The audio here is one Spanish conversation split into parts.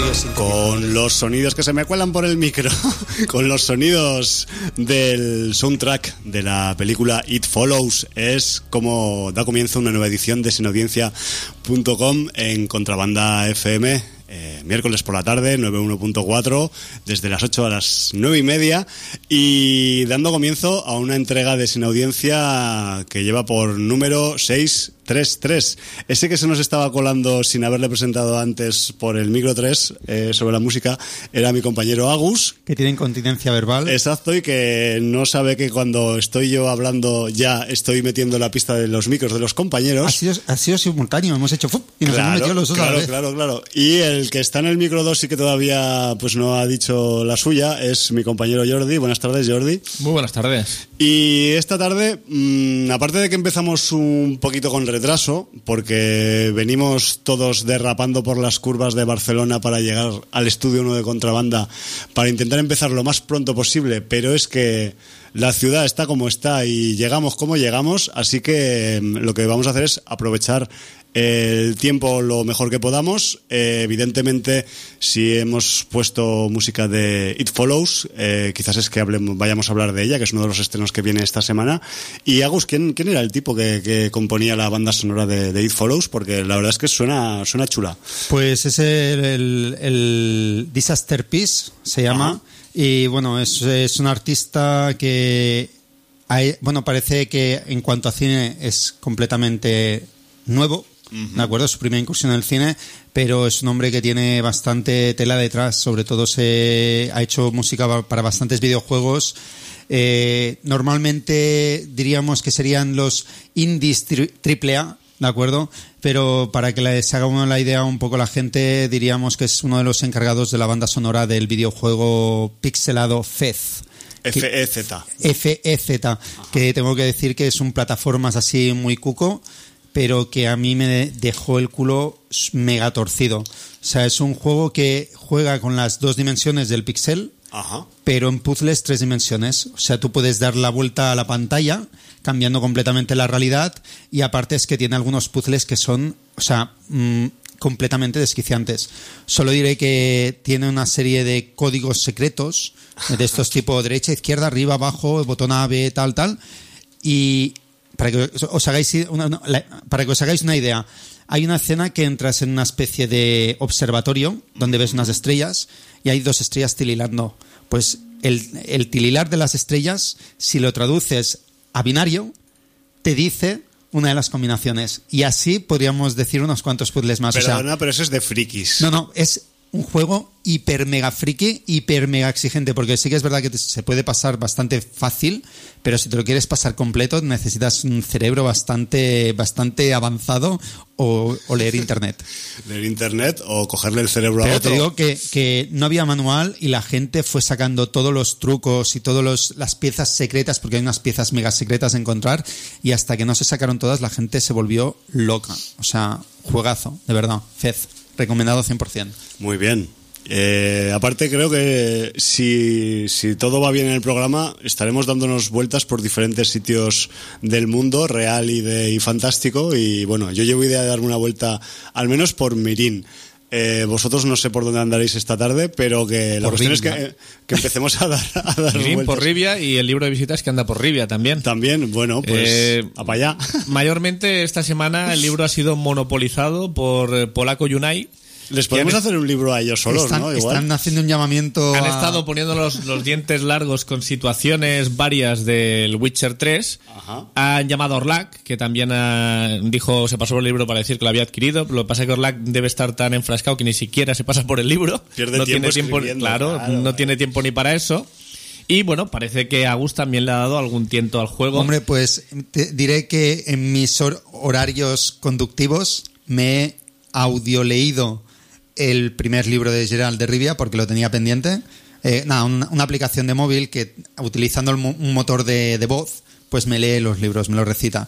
con los sonidos que se me cuelan por el micro, con los sonidos del soundtrack de la película It Follows. Es como da comienzo una nueva edición de sinaudiencia.com en Contrabanda FM. Miércoles por la tarde, 91.4, desde las 8 a las 9:30, y dando comienzo a una entrega de Sin Audiencia que lleva por número 633. Ese que se nos estaba colando sin haberle presentado antes por el micro 3 sobre la música era mi compañero Agus, que tiene incontinencia verbal. Exacto, y que no sabe que cuando estoy yo hablando ya estoy metiendo la pista de los micros de los compañeros. Ha sido simultáneo, hemos hecho ¡fup! Y nos hemos metido los dos a la vez. Claro. Y el que está en el micro 2 y que todavía pues no ha dicho la suya es mi compañero Jordi. Buenas tardes, Jordi. Muy buenas tardes. Y esta tarde, aparte de que empezamos un poquito con retraso, porque venimos todos derrapando por las curvas de Barcelona para llegar al estudio 1 de Contrabanda, para intentar empezar lo más pronto posible, pero es que la ciudad está como está y llegamos como llegamos, así que lo que vamos a hacer es aprovechar el tiempo lo mejor que podamos. Evidentemente, si hemos puesto música de It Follows, quizás es que vayamos a hablar de ella, que es uno de los estrenos que viene esta semana. Y Agus, ¿quién era el tipo que componía la banda sonora de It Follows? Porque la verdad es que suena chula. Pues es el Disaster Piece, se llama. Ajá. Y bueno, es un artista que parece que en cuanto a cine es completamente nuevo. ¿De acuerdo? Su primera incursión en el cine, pero es un hombre que tiene bastante tela detrás. Sobre todo ha hecho música para bastantes videojuegos. Normalmente diríamos que serían los indies AAA, ¿de acuerdo? Pero para que se haga la idea un poco la gente, diríamos que es uno de los encargados de la banda sonora del videojuego pixelado Fez. F-E-Z. F-E-Z, que tengo que decir que es un plataformas así muy cuco, pero que a mí me dejó el culo mega torcido. O sea, es un juego que juega con las dos dimensiones del pixel, ajá, pero en puzzles 3 dimensiones. O sea, tú puedes dar la vuelta a la pantalla, cambiando completamente la realidad, y aparte es que tiene algunos puzzles que son, completamente desquiciantes. Solo diré que tiene una serie de códigos secretos, de estos tipo derecha, izquierda, arriba, abajo, botón A, B, tal, y para que os hagáis una idea, hay una escena que entras en una especie de observatorio donde ves unas estrellas y hay 2 estrellas tililando. Pues el tililar de las estrellas, si lo traduces a binario, te dice una de las combinaciones. Y así podríamos decir unos cuantos puzzles más. Perdona, pero eso es de frikis. No, es un juego hiper mega friki, hiper mega exigente, porque sí que es verdad que se puede pasar bastante fácil, pero si te lo quieres pasar completo necesitas un cerebro bastante avanzado o leer internet. Leer internet o cogerle el cerebro a otro. Pero te digo que no había manual y la gente fue sacando todos los trucos y todas las piezas secretas, porque hay unas piezas mega secretas a encontrar, y hasta que no se sacaron todas la gente se volvió loca. O sea, juegazo, de verdad. Fez. Recomendado 100%. Muy bien. Aparte creo que si todo va bien en el programa estaremos dándonos vueltas por diferentes sitios del mundo real y fantástico, y bueno, yo llevo idea de darme una vuelta al menos por Mirín. Vosotros no sé por dónde andaréis esta tarde, pero que la cuestión es que empecemos a dar Mirín vueltas. Por Rivia, y el libro de visitas que anda por Rivia también. También, bueno, pues a para allá. Mayormente esta semana el libro ha sido monopolizado por Polaco Unai. Les podemos hacer un libro a ellos solos, ¿no? Igual. Están haciendo un llamamiento. Han estado poniendo los dientes largos con situaciones varias del Witcher 3. Ajá. Han llamado a Orlac, que también se pasó por el libro para decir que lo había adquirido. Lo que pasa es que Orlac debe estar tan enfrascado que ni siquiera se pasa por el libro. Pierde tiempo. Claro, no tiene tiempo ni para eso. Y bueno, parece que Agus también le ha dado algún tiento al juego. Hombre, pues te diré que en mis horarios conductivos me he audioleído el primer libro de Geralt de Rivia porque lo tenía pendiente. Una aplicación de móvil que, utilizando un motor de voz, pues me lee los libros, me los recita.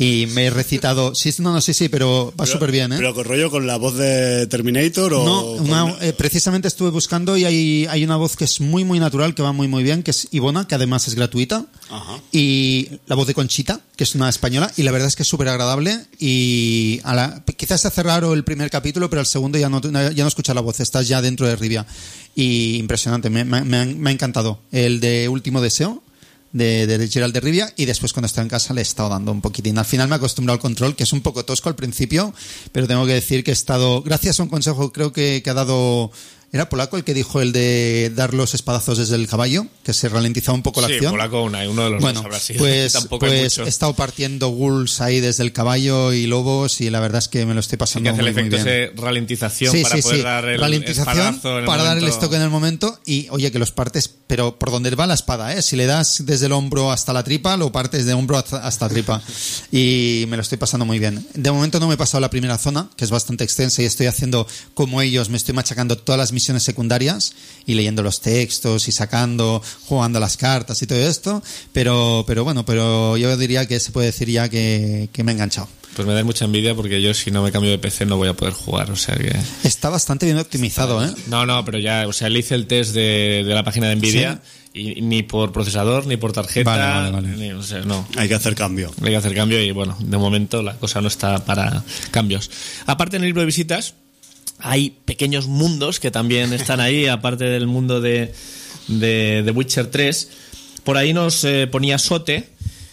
y me he recitado... Sí, pero va súper bien, ¿eh? ¿Pero con rollo con la voz de Terminator o...? No, precisamente estuve buscando y hay una voz que es muy, muy natural, que va muy, muy bien, que es Ivona, que además es gratuita. Ajá. Y la voz de Conchita, que es una española, y la verdad es que es súper agradable. Y quizás se hace raro el primer capítulo, pero el segundo ya no escuchas la voz, estás ya dentro de Rivia. Y impresionante, me ha encantado. El de Último Deseo, de Geralt de Rivia, y después cuando estaba en casa le he estado dando un poquitín. Al final me he acostumbrado al control, que es un poco tosco al principio, pero tengo que decir que he estado, gracias a un consejo creo que ha dado... ¿Era polaco el que dijo el de dar los espadazos desde el caballo? Que se ralentizaba un poco la acción. Sí, polaco uno de los dos habrá sido. Pues he estado partiendo ghouls ahí desde el caballo y lobos, y la verdad es que me lo estoy pasando muy, muy bien. Que hace el efecto de ralentización para poder dar el ralentización para dar el estoque en el momento. Y oye, que los partes, pero por donde va la espada, ¿eh? Si le das desde el hombro hasta la tripa, lo partes de hombro hasta tripa. Y me lo estoy pasando muy bien. De momento no me he pasado la primera zona, que es bastante extensa, y estoy haciendo como ellos, me estoy machacando todas las misiones secundarias y leyendo los textos y jugando las cartas y todo esto, pero yo diría que se puede decir ya que me he enganchado. Pues me da mucha envidia porque yo si no me cambio de PC no voy a poder jugar, o sea que... Está bastante bien optimizado, ¿eh? No, pero ya, o sea, le hice el test de la página de Nvidia. ¿Sí? Y ni por procesador, ni por tarjeta, vale. O sea, no. Hay que hacer cambio. Hay que hacer cambio y bueno, de momento la cosa no está para cambios. Aparte, en el libro de visitas hay pequeños mundos que también están ahí, aparte del mundo de Witcher 3. Por ahí nos ponía Sote,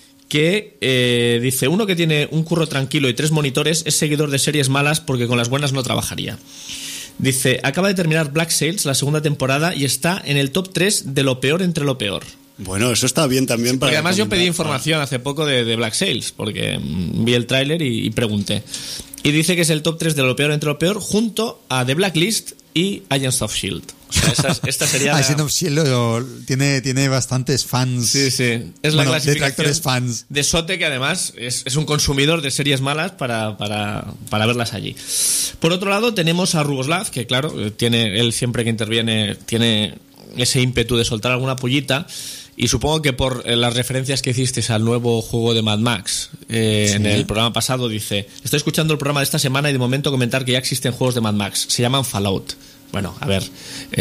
que dice: uno que tiene un curro tranquilo y 3 monitores es seguidor de series malas porque con las buenas no trabajaría. Dice: acaba de terminar Black Sails, la segunda temporada, y está en el top 3 de lo peor entre lo peor. Bueno, eso está bien también para... Porque además yo pedí información hace poco de Black Sails, porque vi el tráiler y pregunté. Y dice que es el top 3 de lo peor entre lo peor, junto a The Blacklist y Agents of S.H.I.E.L.D. O sea, esta sería la... Agents of S.H.I.E.L.D. tiene bastantes fans. Sí. Es la clasificación fans de Sote, que además es un consumidor de series malas para verlas allí. Por otro lado tenemos a Rugoslav, que claro, él siempre que interviene tiene ese ímpetu de soltar alguna pullita. Y supongo que por las referencias que hiciste al nuevo juego de Mad Max en el programa pasado, dice: estoy escuchando el programa de esta semana y de momento comentar que ya existen juegos de Mad Max, se llaman Fallout. Bueno, a ver,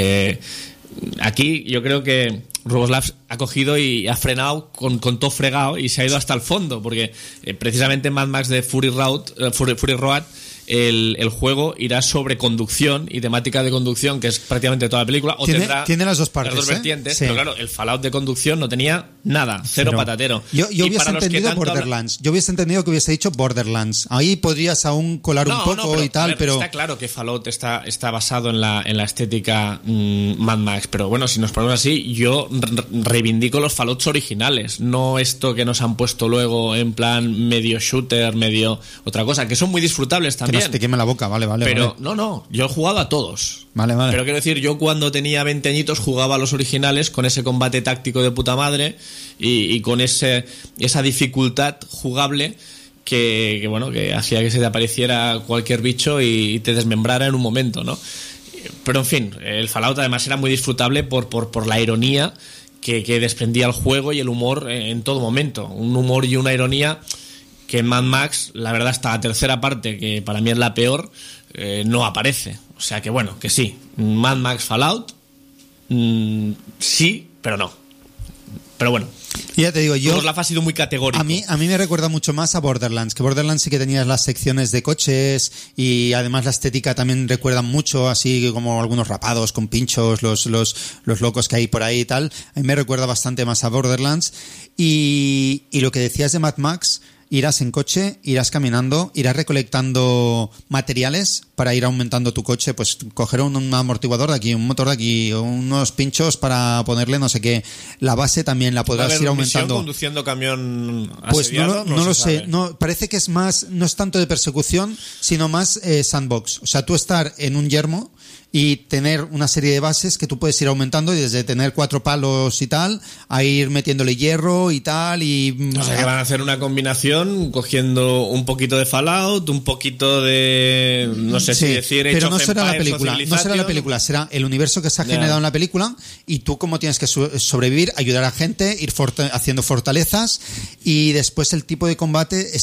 aquí yo creo que Rugoslav ha cogido y ha frenado con todo fregado y se ha ido hasta el fondo, porque precisamente en Mad Max de Fury Road el juego irá sobre conducción y temática de conducción, que es prácticamente toda la película, o tiene las dos partes, las dos vertientes, sí. Pero claro, el Fallout de conducción no tenía nada, cero patatero. Yo hubiese entendido Borderlands, yo hubiese entendido que hubiese dicho Borderlands, ahí podrías aún colar un poco pero, y tal, pero... Está claro que Fallout está basado en la estética Mad Max, pero bueno, si nos ponemos así, yo reivindico los Fallouts originales, no esto que nos han puesto luego en plan medio shooter, medio otra cosa, que son muy disfrutables también. Que no se te queme la boca, vale. Pero no, yo he jugado a todos. Vale. Pero quiero decir, yo cuando tenía 20 añitos jugaba a los originales con ese combate táctico de puta madre y con esa dificultad jugable que bueno, que hacía que se te apareciera cualquier bicho y te desmembrara en un momento, ¿no? Pero en fin, el Fallout además era muy disfrutable por la ironía que desprendía el juego y el humor en todo momento. Un humor y una ironía que en Mad Max, la verdad, hasta la tercera parte, que para mí es la peor, no aparece. O sea que bueno, que sí, Mad Max Fallout, sí, pero no. Pero bueno, ya te digo, Rugoslav ha sido muy categórico. A mí me recuerda mucho más a Borderlands, que Borderlands sí que tenías las secciones de coches y además la estética también recuerda mucho, así como algunos rapados con pinchos, los locos que hay por ahí y tal. A mí me recuerda bastante más a Borderlands. Y lo que decías de Mad Max, irás en coche, irás caminando, irás recolectando materiales para ir aumentando tu coche, pues coger un amortiguador de aquí, un motor de aquí, unos pinchos para ponerle no sé qué. La base también la podrás ir aumentando. ¿Conduciendo camión pues asediado? no lo sé. No, parece que es más, no es tanto de persecución, sino más sandbox. O sea, tú estar en un yermo y tener una serie de bases que tú puedes ir aumentando y desde tener 4 palos y tal a ir metiéndole hierro y tal y... O sea que van a hacer una combinación cogiendo un poquito de Fallout, un poquito de... no sé si decir... Pero no será la película, será el universo que se ha generado en la película y tú como tienes que sobrevivir, ayudar a gente, ir haciendo fortalezas y después el tipo de combate es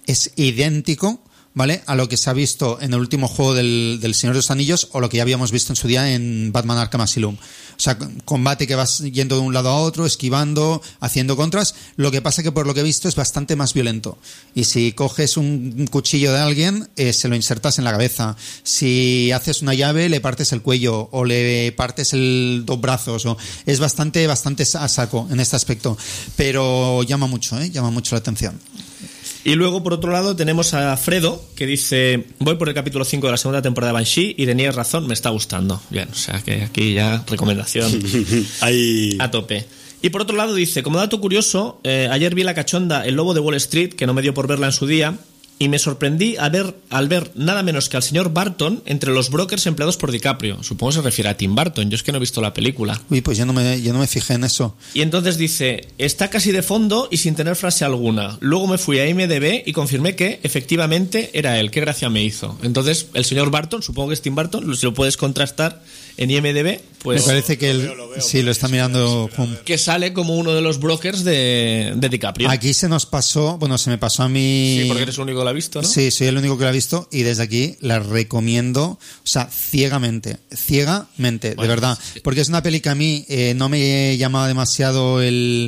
es idéntico, ¿vale?, a lo que se ha visto en el último juego del Señor de los Anillos o lo que ya habíamos visto en su día en Batman Arkham Asylum. O sea, combate que vas yendo de un lado a otro, esquivando, haciendo contras. Lo que pasa que por lo que he visto es bastante más violento. Y si coges un cuchillo de alguien, se lo insertas en la cabeza. Si haces una llave, le partes el cuello o le partes dos brazos. Es bastante a saco en este aspecto. Pero llama mucho la atención. Y luego, por otro lado, tenemos a Fredo, que dice: voy por el capítulo 5 de la segunda temporada de Banshee y tenías razón, me está gustando. Bien, o sea que aquí ya recomendación a tope. Y por otro lado dice: como dato curioso, ayer vi la cachonda El Lobo de Wall Street, que no me dio por verla en su día, y me sorprendí al ver nada menos que al señor Barton entre los brokers empleados por DiCaprio. Supongo que se refiere a Tim Burton, yo es que no he visto la película. Uy, pues yo no me fijé en eso. Y entonces dice: está casi de fondo y sin tener frase alguna. Luego me fui a IMDb y confirmé que efectivamente era él. Qué gracia me hizo. Entonces, el señor Barton, supongo que es Tim Burton, si lo puedes contrastar en IMDb, pues... Me parece que lo está mirando... Que sale como uno de los brokers de DiCaprio. Aquí se me pasó a mí... Sí, porque eres el único que lo ha visto, ¿no? Sí, soy el único que lo ha visto y desde aquí la recomiendo, o sea, ciegamente, bueno, de verdad. Sí. Porque es una peli que a mí no me llamaba demasiado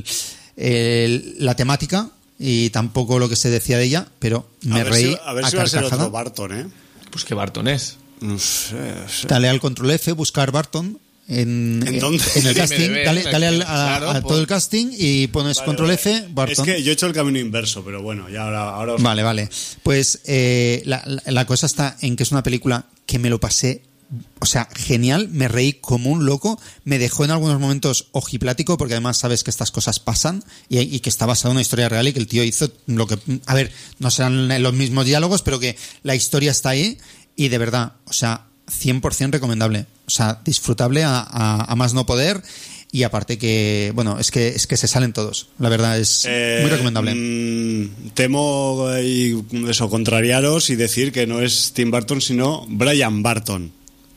la temática y tampoco lo que se decía de ella, pero me reí a ver si va a ser otro Barton, ¿eh? Pues ¿qué Barton es? No sé. Dale al control F, buscar Barton en el casting, dale a todo el casting y pones control F, Barton. Es que yo he hecho el camino inverso, pero bueno, ya ahora os... Vale. Pues la cosa está en que es una película que me lo pasé, o sea, genial, me reí como un loco, me dejó en algunos momentos ojiplático, porque además sabes que estas cosas pasan y que está basado en una historia real y que el tío hizo lo que... A ver, no serán los mismos diálogos, pero que la historia está ahí. Y de verdad, o sea, 100% recomendable. O sea, disfrutable a más no poder. Y aparte que, bueno, es que se salen todos. La verdad es muy recomendable. Temo contrariaros y decir que no es Tim Burton, sino Brian Barton.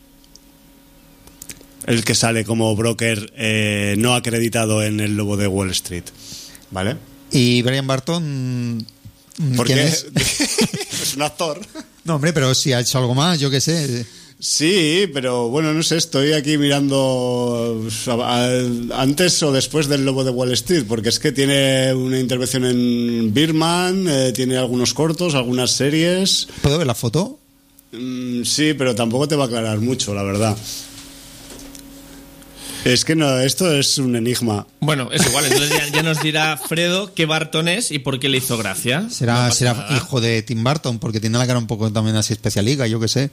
El que sale como broker no acreditado en El Lobo de Wall Street. ¿Vale? Y Brian Barton... Porque es un actor. No, hombre, pero si ha hecho algo más, yo qué sé. Sí, pero bueno, no sé, estoy aquí mirando antes o después del Lobo de Wall Street, porque es que tiene una intervención en Birdman, tiene algunos cortos, algunas series. ¿Puedo ver la foto? Sí, pero tampoco te va a aclarar mucho, la verdad. Es que no, esto es un enigma. Bueno, es igual, entonces ya nos dirá Fredo qué Barton es y por qué le hizo gracia. Será hijo de Tim Burton, porque tiene la cara un poco también así especialiga, yo qué sé.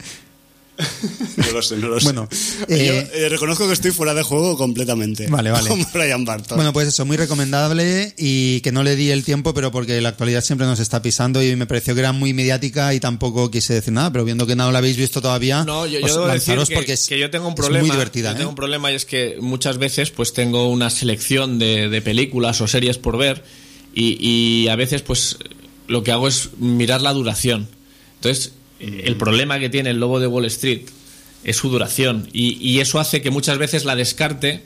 No lo sé. Bueno, yo reconozco que estoy fuera de juego completamente. Vale. Como Brian Barton. Bueno, pues eso, muy recomendable y que no le di el tiempo, pero porque la actualidad siempre nos está pisando y me pareció que era muy mediática y tampoco quise decir nada, pero viendo que no la habéis visto todavía, no, yo debo decir que yo tengo un problema. Es muy divertida. Tengo un problema y es que muchas veces pues tengo una selección de películas o series por ver y a veces pues lo que hago es mirar la duración. Entonces, el problema que tiene El Lobo de Wall Street es su duración y eso hace que muchas veces la descarte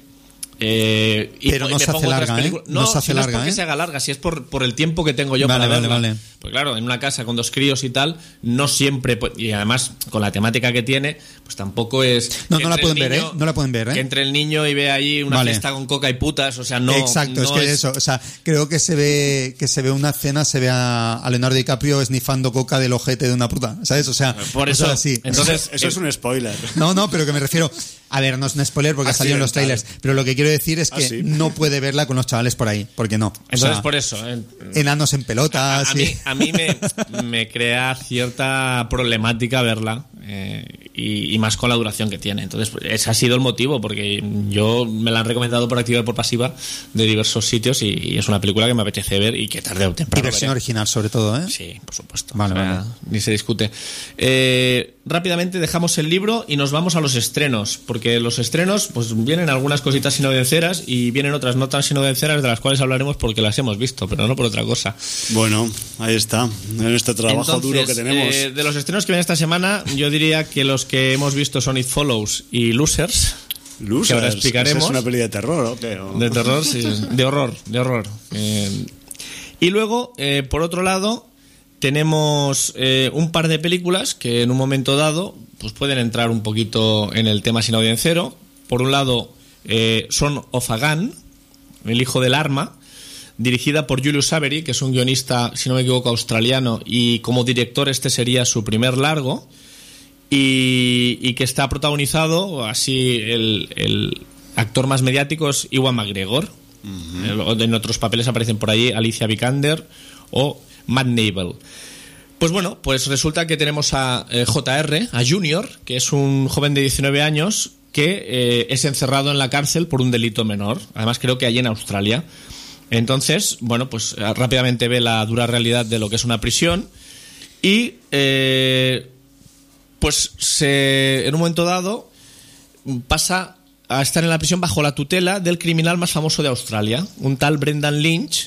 pero no se hace larga, No se hace no larga, es porque se haga larga, si es por el tiempo que tengo yo para verla. Vale. Pues claro, en una casa con 2 críos y tal, no siempre, y además con la temática que tiene, pues tampoco es... No la pueden ver, No la pueden ver, Que entre el niño y ve ahí una fiesta con coca y putas, o sea, no... Exacto, no es que eso, o sea, creo que se ve una escena, se ve a Leonardo DiCaprio esnifando coca del ojete de una puta, ¿sabes? O sea, por eso, así. Entonces, eso es un spoiler. No, pero que me refiero... A ver, no es un spoiler porque salió en los trailers, pero lo que quiero decir es que no puede verla con los chavales por ahí, porque no. Entonces, por eso. Enanos en pelotas. A mí me crea cierta problemática verla, y más con la duración que tiene. Entonces, ese ha sido el motivo, porque yo me la han recomendado por activa y por pasiva de diversos sitios y es una película que me apetece ver y que tarde o temprano. Y versión original, sobre todo, ¿eh? Sí, por supuesto. Vale. Ni se discute. Rápidamente dejamos el libro y nos vamos a los estrenos, porque los estrenos pues vienen algunas cositas sinovenceras y vienen otras no tan sinovenceras de las cuales hablaremos porque las hemos visto, pero no por otra cosa. Bueno, ahí está, en este trabajo duro que tenemos. De los estrenos que vienen esta semana, yo diría que los que hemos visto son It Follows y Losers. Que ahora explicaremos. ¿Es una peli de terror o qué? De terror, sí, de horror. Y luego, por otro lado, tenemos un par de películas que en un momento dado pues pueden entrar un poquito en el tema sin audiencero. Por un lado, Son of a Gun, El hijo del arma, dirigida por Julius Avery, que es un guionista, si no me equivoco, australiano, y como director este sería su primer largo, y que está protagonizado, así el actor más mediático es Ewan McGregor. En otros papeles aparecen por ahí Alicia Vikander o Matt Nable. Pues bueno, pues resulta que tenemos a JR, a Junior, que es un joven de 19 años que es encerrado en la cárcel por un delito menor, además creo que allí en Australia. Entonces, bueno, pues rápidamente ve la dura realidad de lo que es una prisión y pues en un momento dado pasa a estar en la prisión bajo la tutela del criminal más famoso de Australia, un tal Brendan Lynch,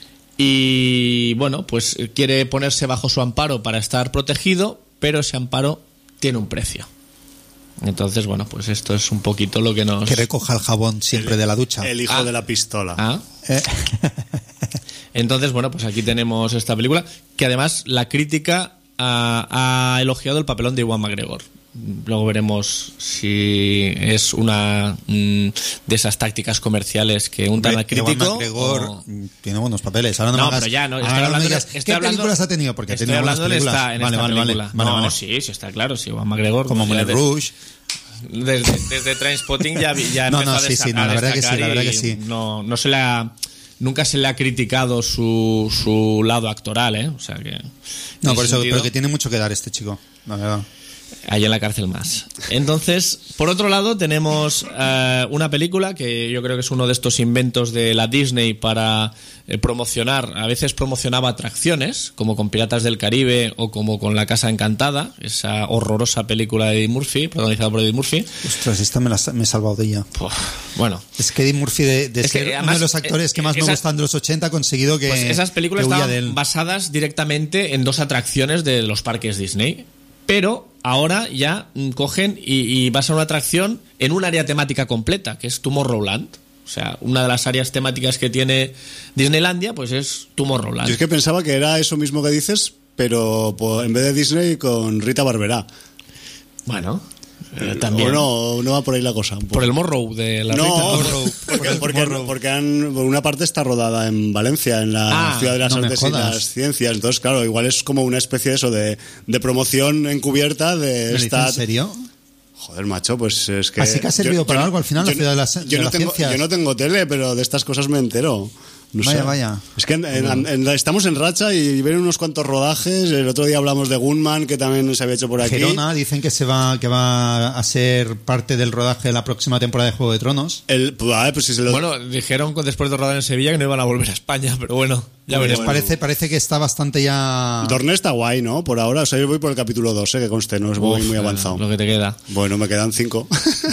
y bueno, pues quiere ponerse bajo su amparo para estar protegido, pero ese amparo tiene un precio. Entonces, bueno, pues esto es un poquito lo que nos... Que recoja el jabón siempre de la ducha. El hijo de la pistola. Entonces, bueno, pues aquí tenemos esta película, que además la crítica ha elogiado el papelón de Ewan McGregor. Luego veremos si es una de esas tácticas comerciales que untan al crítico. Ewan McGregor tiene buenos papeles. Ahora no, pero ya no. ¿Qué películas ha tenido? Porque estoy hablando de esta película. Vale. Sí, está claro. Sí, Ewan McGregor. Como Moulin Rouge. Desde Trainspotting ya empezó a destacar. La verdad que sí. Nunca se le ha criticado su lado actoral, o sea que... No, por eso, pero que tiene mucho que dar este chico, la verdad. Allí en la cárcel más. Entonces, por otro lado, tenemos una película que yo creo que es uno de estos inventos de la Disney para promocionar. A veces promocionaba atracciones, como con Piratas del Caribe o como con La Casa Encantada, esa horrorosa película de Eddie Murphy, protagonizada por Eddie Murphy. Ostras, esta me he salvado de ella. Bueno. Es que Eddie Murphy, de ser además, uno de los actores que más me gustan de los 80, ha conseguido que... Pues esas películas que estaban basadas directamente en dos atracciones de los parques Disney. Pero ahora ya cogen y basan una atracción en un área temática completa, que es Tomorrowland. O sea, una de las áreas temáticas que tiene Disneylandia, pues es Tomorrowland. Yo es que pensaba que era eso mismo que dices, pero en vez de Disney con Rita Barberá. Bueno, también. O no va por ahí la cosa. Por el Morrow de la Rita. Porque una parte está rodada en Valencia, en la ciudad de las artes y las ciencias. Entonces, claro, igual es como una especie de eso de promoción encubierta de esta... ¿En serio? Joder, macho, pues es que... Así que ha servido para algo al final la ciudad de las ciencias. Yo no tengo tele, pero de estas cosas me entero. No vaya. Es que estamos en racha y ven unos cuantos rodajes. El otro día hablamos de Gunman, que también se había hecho por aquí. Gerona, dicen que va a ser parte del rodaje de la próxima temporada de Juego de Tronos. Bueno, dijeron después de rodar en Sevilla que no iban a volver a España, pero bueno, ya veremos. Parece que está bastante ya... Dorne está guay, ¿no? Por ahora, o sea, yo voy por el capítulo 2, que conste, no es muy avanzado. Lo que te queda. Bueno, me quedan 5.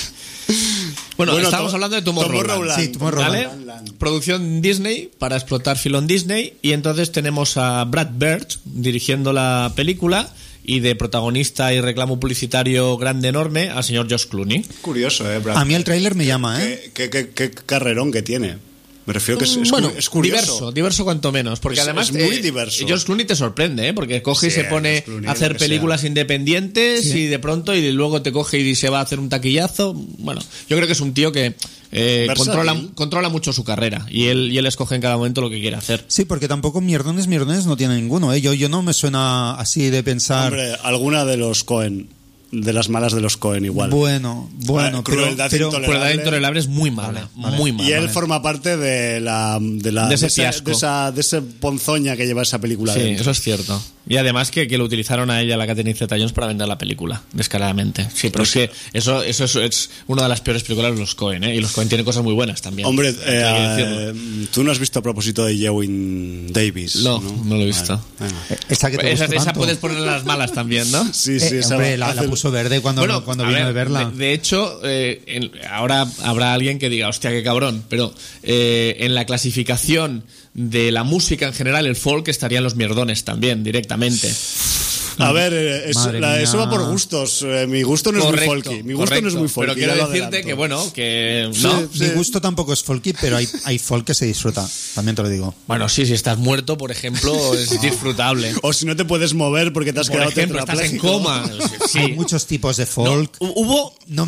Bueno, estamos hablando de Tomorrowland. Sí, Tomorrowland. ¿Vale? Producción Disney para explotar filón Disney. Y entonces tenemos a Brad Bird dirigiendo la película y de protagonista y reclamo publicitario grande enorme al señor George Clooney. Curioso, Brad. A mí el tráiler me llama, Qué carrerón que tiene. Me refiero que es curioso. Diverso cuanto menos, porque además es muy diverso. George Clooney te sorprende, porque coge y se pone a hacer películas independientes y de pronto y luego te coge y se va a hacer un taquillazo. Bueno, yo creo que es un tío que controla mucho su carrera y él escoge en cada momento lo que quiere hacer. Sí, porque tampoco mierdones no tiene ninguno, ¿eh? Yo no me suena así de pensar... Hombre, alguna de los Coen. De las malas de los Coen igual. Bueno, Crueldad Intolerable es muy mala, muy mala. Y él forma parte de ese ponzoña que lleva esa película. Sí, dentro. Eso es cierto. Y además que lo utilizaron a ella, la Catherine Zeta-Jones, para vender la película, descaradamente. Sí, pero es que eso es una de las peores películas de los Coen, ¿eh? Y los Coen tienen cosas muy buenas también. Hombre, tú no has visto a propósito de Ewing Davis. No lo he visto. Bueno. Esa puedes poner las malas también, ¿no? Sí, hombre, la puso verde cuando vino de verla. De hecho, ahora habrá alguien que diga, hostia, qué cabrón, pero en la clasificación de la música en general, el folk estarían los mierdones también, directamente. A ver, eso va por mía. gustos. Mi gusto no es muy folky. Mi gusto no es muy folky. Pero quiero ya lo decirte adelanto. que, bueno, que Sí, no. sí. Mi gusto tampoco es folky, pero hay folk que se disfruta. También te lo digo. Bueno, sí, si estás muerto, por ejemplo, es disfrutable. O si no te puedes mover porque te has Por quedado ejemplo, estás en tetrapléjico. coma. Sí. Hay muchos tipos de folk. Hubo. No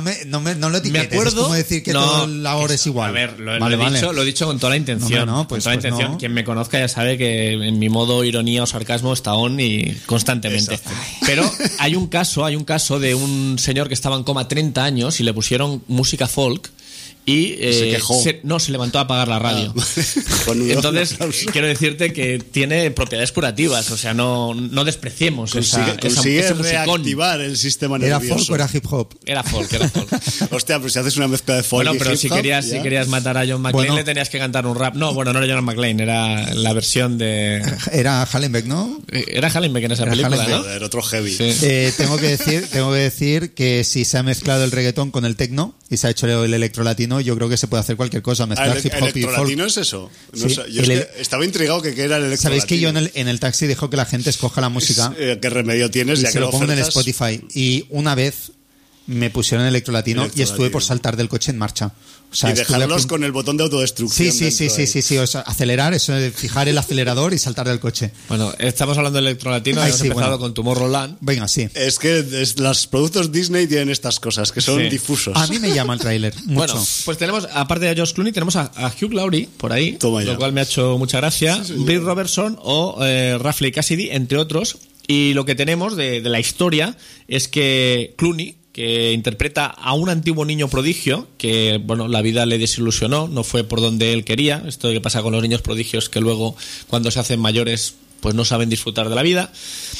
lo etiquetes. acuerdo- Es como decir que no, todo la hora es igual. A ver, lo Vale, he vale. dicho, lo he dicho con toda la intención. No, pues- con toda la pues intención. no. Quien me conozca ya sabe que en mi modo ironía o sarcasmo está on y constantemente. Exacto. Pero hay un caso de un señor que estaba en coma 30 años y le pusieron música folk y Se quejó. se levantó a apagar la radio. Con un Entonces, aplauso. quiero decirte que tiene propiedades curativas, o sea, no despreciemos Consigue ese musicón. reactivar el sistema ¿Era nervioso. folk o era hip hop? Era folk. Hostia, pues si haces una mezcla de folk Bueno, y pero hip si hop, querías matar a John McClane, Bueno. le tenías que cantar un rap. No, bueno, no era John McClane, era la versión de... Era Hallenbeck, ¿no? Era Hallenbeck en esa Era película, Hallenbeck. ¿no? Joder, otro heavy. Sí. Tengo que decir que si se ha mezclado el reggaetón con el techno y se ha hecho el electrolatino, yo creo que se puede hacer cualquier cosa, Ah, mezclar hip hop y ¿electrolatino folk. es eso? No Sí, sé, yo el- es que estaba intrigado que era el electrolatino. Sabéis que yo en el taxi dejo que la gente escoja la música ¿Qué remedio tienes? y Ya se que lo pongo en el ofertas? Spotify. Y una vez me pusieron electrolatino y estuve Electrolatino. por saltar del coche en marcha. O sea, Y estuve a dejarlos punto- con el botón de autodestrucción. Sí, dentro ahí. o sea, acelerar, eso de fijar el acelerador y saltar del coche. Bueno, estamos hablando de electrolatino, Ay, hemos sí, empezado bueno. con Tomorrowland. Venga, sí. Es que los productos Disney tienen estas cosas, que son Sí. difusos. A mí me llama el tráiler mucho. Bueno, pues tenemos, aparte de George Clooney, tenemos a Hugh Laurie por ahí, Toma ya. lo cual me ha hecho mucha gracia, Bill Robertson o Rafley Cassidy, entre otros. Y lo que tenemos de la historia es que Clooney, que interpreta a un antiguo niño prodigio, que bueno, la vida le desilusionó, no fue por donde él quería, esto que pasa con los niños prodigios que luego cuando se hacen mayores pues no saben disfrutar de la vida,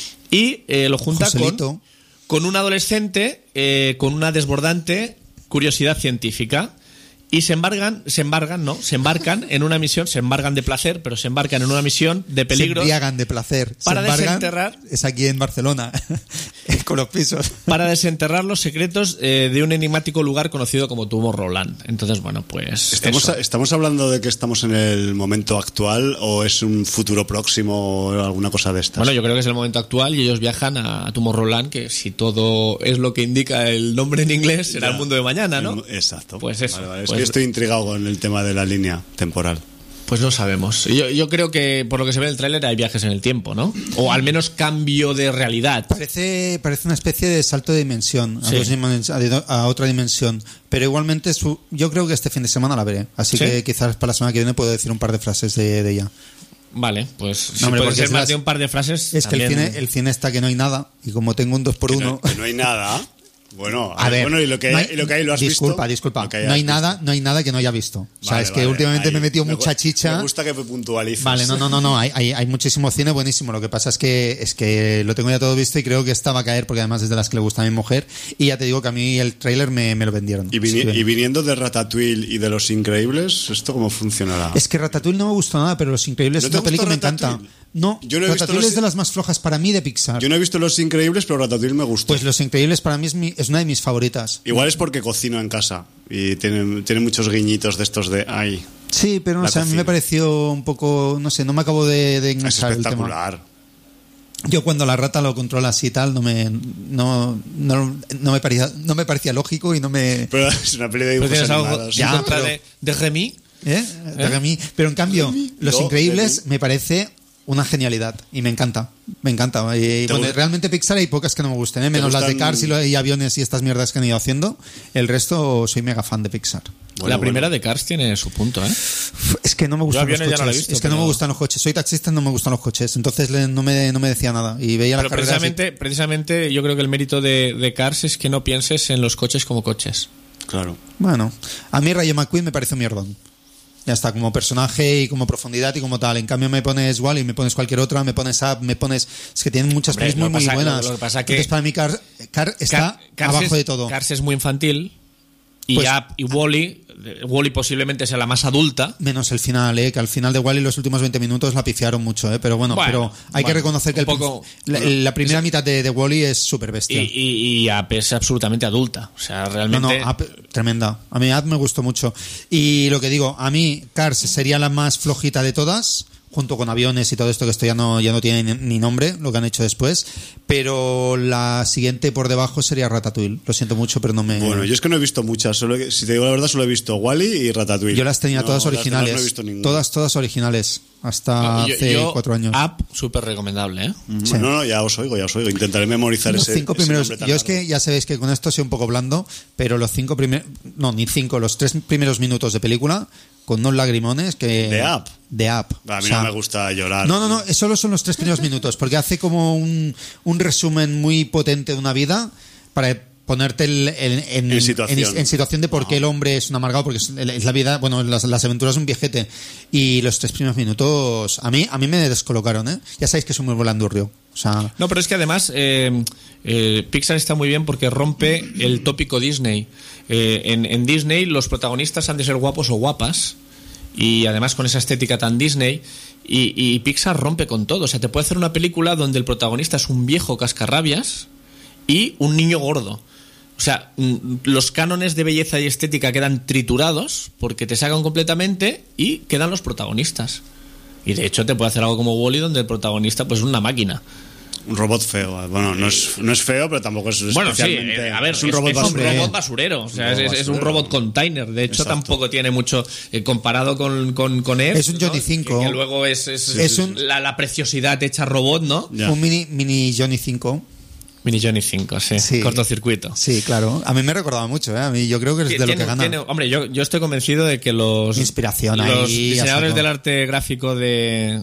y lo junta Joselito. con un adolescente con una desbordante curiosidad científica. Y se embarcan en una misión, se embargan de placer, pero se embarcan en una misión de peligro Se embriagan de placer. para Se embargan, desenterrar- Es aquí en Barcelona, con los pisos. para desenterrar los secretos de un enigmático lugar conocido como Tomorrowland. Entonces, bueno, pues eso. ¿Estamos hablando de que estamos en el momento actual o es un futuro próximo o alguna cosa de estas? Bueno, yo creo que es el momento actual y ellos viajan a Tomorrowland, que si todo es lo que indica el nombre en inglés, será Ya. el mundo de mañana, ¿no? Exacto. Pues eso. Vale, vale. Es Pues- que estoy intrigado con el tema de la línea temporal. Pues no sabemos. Yo creo que por lo que se ve en el tráiler hay viajes en el tiempo, ¿no? O al menos cambio de realidad. Parece una especie de salto de dimensión Sí. a otra dimensión. Pero igualmente yo creo que este fin de semana la veré. Así ¿Sí? que quizás para la semana que viene puedo decir un par de frases de ella. Vale, pues si hombre, puede porque ser es más las- de un par de frases. Es que también- el cine está que no hay nada. Y como tengo un 2x1... Que no hay nada. Bueno, A ver, bueno, y lo que no hay lo has visto. Disculpa. Lo que No hay hayas visto. no hay nada que no haya visto. O sea, Vale, es que vale, últimamente ahí. me he metido Me mucha gu- chicha. Me gusta que me puntualices. Vale, no. Hay muchísimo cine buenísimo. Lo que pasa es que lo tengo ya todo visto y creo que esta va a caer porque además es de las que le gusta a mi mujer. Y ya te digo que a mí el tráiler me lo vendieron. Y, Así que- y viniendo de Ratatouille y de Los Increíbles, ¿esto cómo funcionará? Es que Ratatouille no me gustó nada, pero Los Increíbles ¿No es te una peli que gustó me encanta. Ratatouille? No, Yo no he visto Ratatouille los- es de las más flojas para mí de Pixar. Yo no he visto Los Increíbles, pero Ratatouille me gustó. Pues Los Increíbles para mí es una de mis favoritas. Igual es porque cocino en casa y tiene muchos guiñitos de estos de ay. Sí, pero no La sé, a mí cocina. me pareció un poco, no sé, no me acabo de Es enganchar el tema. espectacular. Yo cuando la rata lo controla así y tal, no me parecía lógico y no me... Pero es una peli de ¿Pero dibujos tienes algo animados. Ya, en contra pero- de Remy? A mí. Pero en cambio, Los No, Increíbles Remy. me parece una genialidad y me encanta. Y, bueno, gusta? realmente Pixar hay pocas que no me gusten, ¿eh? Menos las de gustan? Cars y aviones y estas mierdas que han ido haciendo. El resto soy mega fan de Pixar. Bueno, la primera de Cars tiene su punto, ¿eh? Es que no me gustan los aviones ya no la he coches. visto, Es que no pero- me gustan los coches. Soy taxista y no me gustan los coches. Entonces no me decía nada. Y veía las Pero carreras. precisamente yo creo que el mérito de Cars es que no pienses en los coches como coches. Claro. Bueno, a mí Rayo McQueen me parece un mierdón. Ya está, como personaje y como profundidad y como tal. En cambio me pones Wall-E, me pones cualquier otra, me pones Up, me pones... Es que tienen muchas Hombre, pelis muy, lo que muy pasa- buenas. lo que pasa que- Entonces para mí Car está Cars abajo es- de todo. Cars es muy infantil y Pues- Up y Wall-E posiblemente sea la más adulta. Menos el final, que al final de Wall-E los últimos 20 minutos la pifiaron mucho, pero bueno, Bueno, hay que bueno, reconocer que un poco- la primera mitad de Wall-E es súper bestia. Y Up es absolutamente adulta. O sea, realmente... Up, tremenda. A mí Up me gustó mucho. Y lo que digo, a mí Cars sería la más flojita de todas, junto con aviones y todo esto, que esto ya no tiene ni nombre, lo que han hecho después, pero la siguiente por debajo sería Ratatouille. Lo siento mucho, pero no me... Bueno, yo es que no he visto muchas, si te digo la verdad solo he visto WALL-E y Ratatouille. Yo las tenía todas originales, no he visto ninguna. todas originales, hasta hace 4 años. Up, súper recomendable, ¿eh? Sí. No, ya os oigo. Intentaré memorizar Los ese 5 primeros. ese nombre tan Yo es largo. que ya sabéis que con esto soy un poco blando, pero los 5 primeros. No, ni 5, los 3 primeros minutos de película con unos lagrimones que. ¿De Up? De Up. A mí no me gusta llorar. No, solo son los 3 primeros minutos, porque hace como un resumen muy potente de una vida para ponerte en situación de por qué el hombre es un amargado, porque es la vida, bueno, las aventuras de un viejete. Y los 3 primeros minutos a mí me descolocaron, ¿eh? Ya sabéis que soy muy volandurrio. O sea, no, pero es que además Pixar está muy bien porque rompe el tópico Disney. En Disney los protagonistas han de ser guapos o guapas, y además con esa estética tan Disney, y Pixar rompe con todo. O sea, te puede hacer una película donde el protagonista es un viejo cascarrabias y un niño gordo. O sea, los cánones de belleza y estética quedan triturados porque te sacan completamente y quedan los protagonistas. Y de hecho te puede hacer algo como WALL-E, donde el protagonista pues es una máquina. Un robot feo. Bueno, no es feo, pero tampoco es especialmente... Sí, a ver, es un robot basurero. Un robot basurero. O sea, es un robot container. De hecho, Exacto. Tampoco tiene mucho... comparado con él. Es un Johnny 5. Que luego es la preciosidad hecha robot, ¿no? Ya. Un mini Johnny 5. Mini Johnny 5, sí. Cortocircuito. Sí, claro. A mí me recordaba mucho, ¿eh? A mí yo creo que es de lo que gana. Hombre, yo estoy convencido de que los diseñadores del arte gráfico de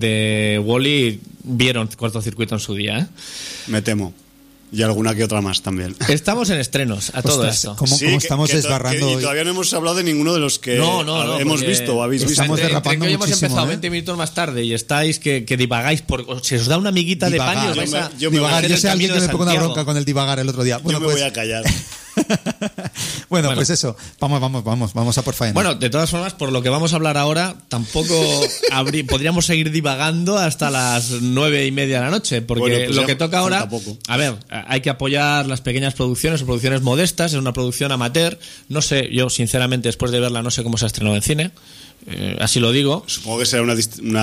WALL-E vieron Cortocircuito en su día, ¿eh? Me temo. Y alguna que otra más también. Estamos en estrenos a todo esto. ¿Cómo estamos desbarrando? Y todavía no hemos hablado de ninguno de los que hemos visto o habéis visto. Estamos derrapando hoy muchísimo. Hemos empezado 20 minutos más tarde y estáis que divagáis. Si os da una amiguita de paño, yo sé a alguien que me pegó una bronca con el divagar el otro día. Bueno, yo me voy a callar. bueno, pues eso. Vamos a por faena. Bueno, de todas formas, por lo que vamos a hablar ahora, tampoco podríamos seguir divagando hasta las 9:30 de la noche, porque pues lo que toca ahora, a ver, hay que apoyar las pequeñas producciones o producciones modestas. Es una producción amateur. No sé, yo sinceramente después de verla no sé cómo se ha estrenado en cine. Así lo digo. Supongo que será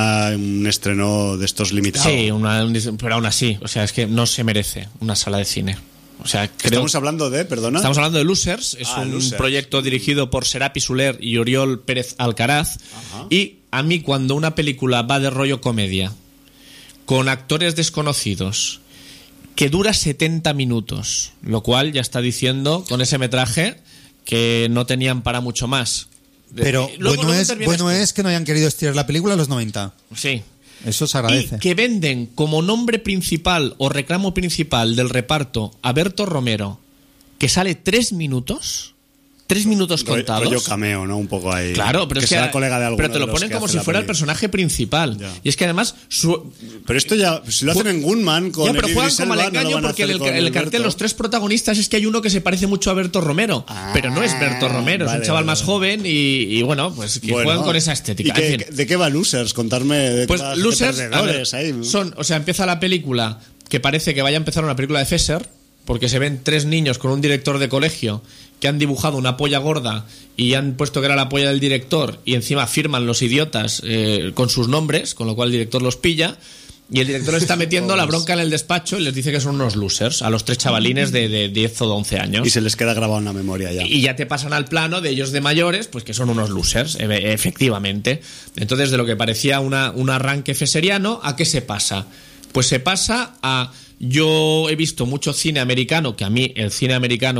un estreno de estos limitados. Sí, pero aún así, o sea, es que no se merece una sala de cine. O sea, estamos hablando de, perdona. Estamos hablando de Losers, es un proyecto dirigido por Serapi Soler y Oriol Pérez Alcaraz. Ajá. Y a mí, cuando una película va de rollo comedia, con actores desconocidos, que dura 70 minutos, lo cual ya está diciendo con ese metraje que no tenían para mucho más. Pero bueno es que no hayan querido estirar la película a los 90. Sí. Eso se agradece. Y que venden como nombre principal o reclamo principal del reparto a Berto Romero, que sale 3 minutos. 3 minutos contados. Rollo cameo, ¿no? Un poco ahí. Claro, pero es que será colega de alguno. Pero te lo ponen como si fuera el personaje principal. Ya. Y es que además. Pero esto ya. Si lo hacen en Gunman con. Ya, pero juegan como al engaño porque el cartel, los 3 protagonistas, es que hay uno que se parece mucho a Berto Romero. Pero no es Berto Romero, es un chaval más joven y bueno, pues que juegan con esa estética. ¿Y de qué va Losers? Contarme de pues Losers. Ahí, ¿no? O sea, empieza la película que parece que vaya a empezar una película de Fesser, porque se ven 3 niños con un director de colegio que han dibujado una polla gorda y han puesto que era la polla del director y encima firman los idiotas con sus nombres, con lo cual el director los pilla y el director está metiendo la bronca en el despacho y les dice que son unos losers a los 3 chavalines de 10 o 11 años. Y se les queda grabado en la memoria ya. Y ya te pasan al plano de ellos de mayores, pues que son unos losers, efectivamente. Entonces, de lo que parecía un arranque feseriano, ¿a qué se pasa? Pues se pasa a... Yo he visto mucho cine americano, que a mí el cine americano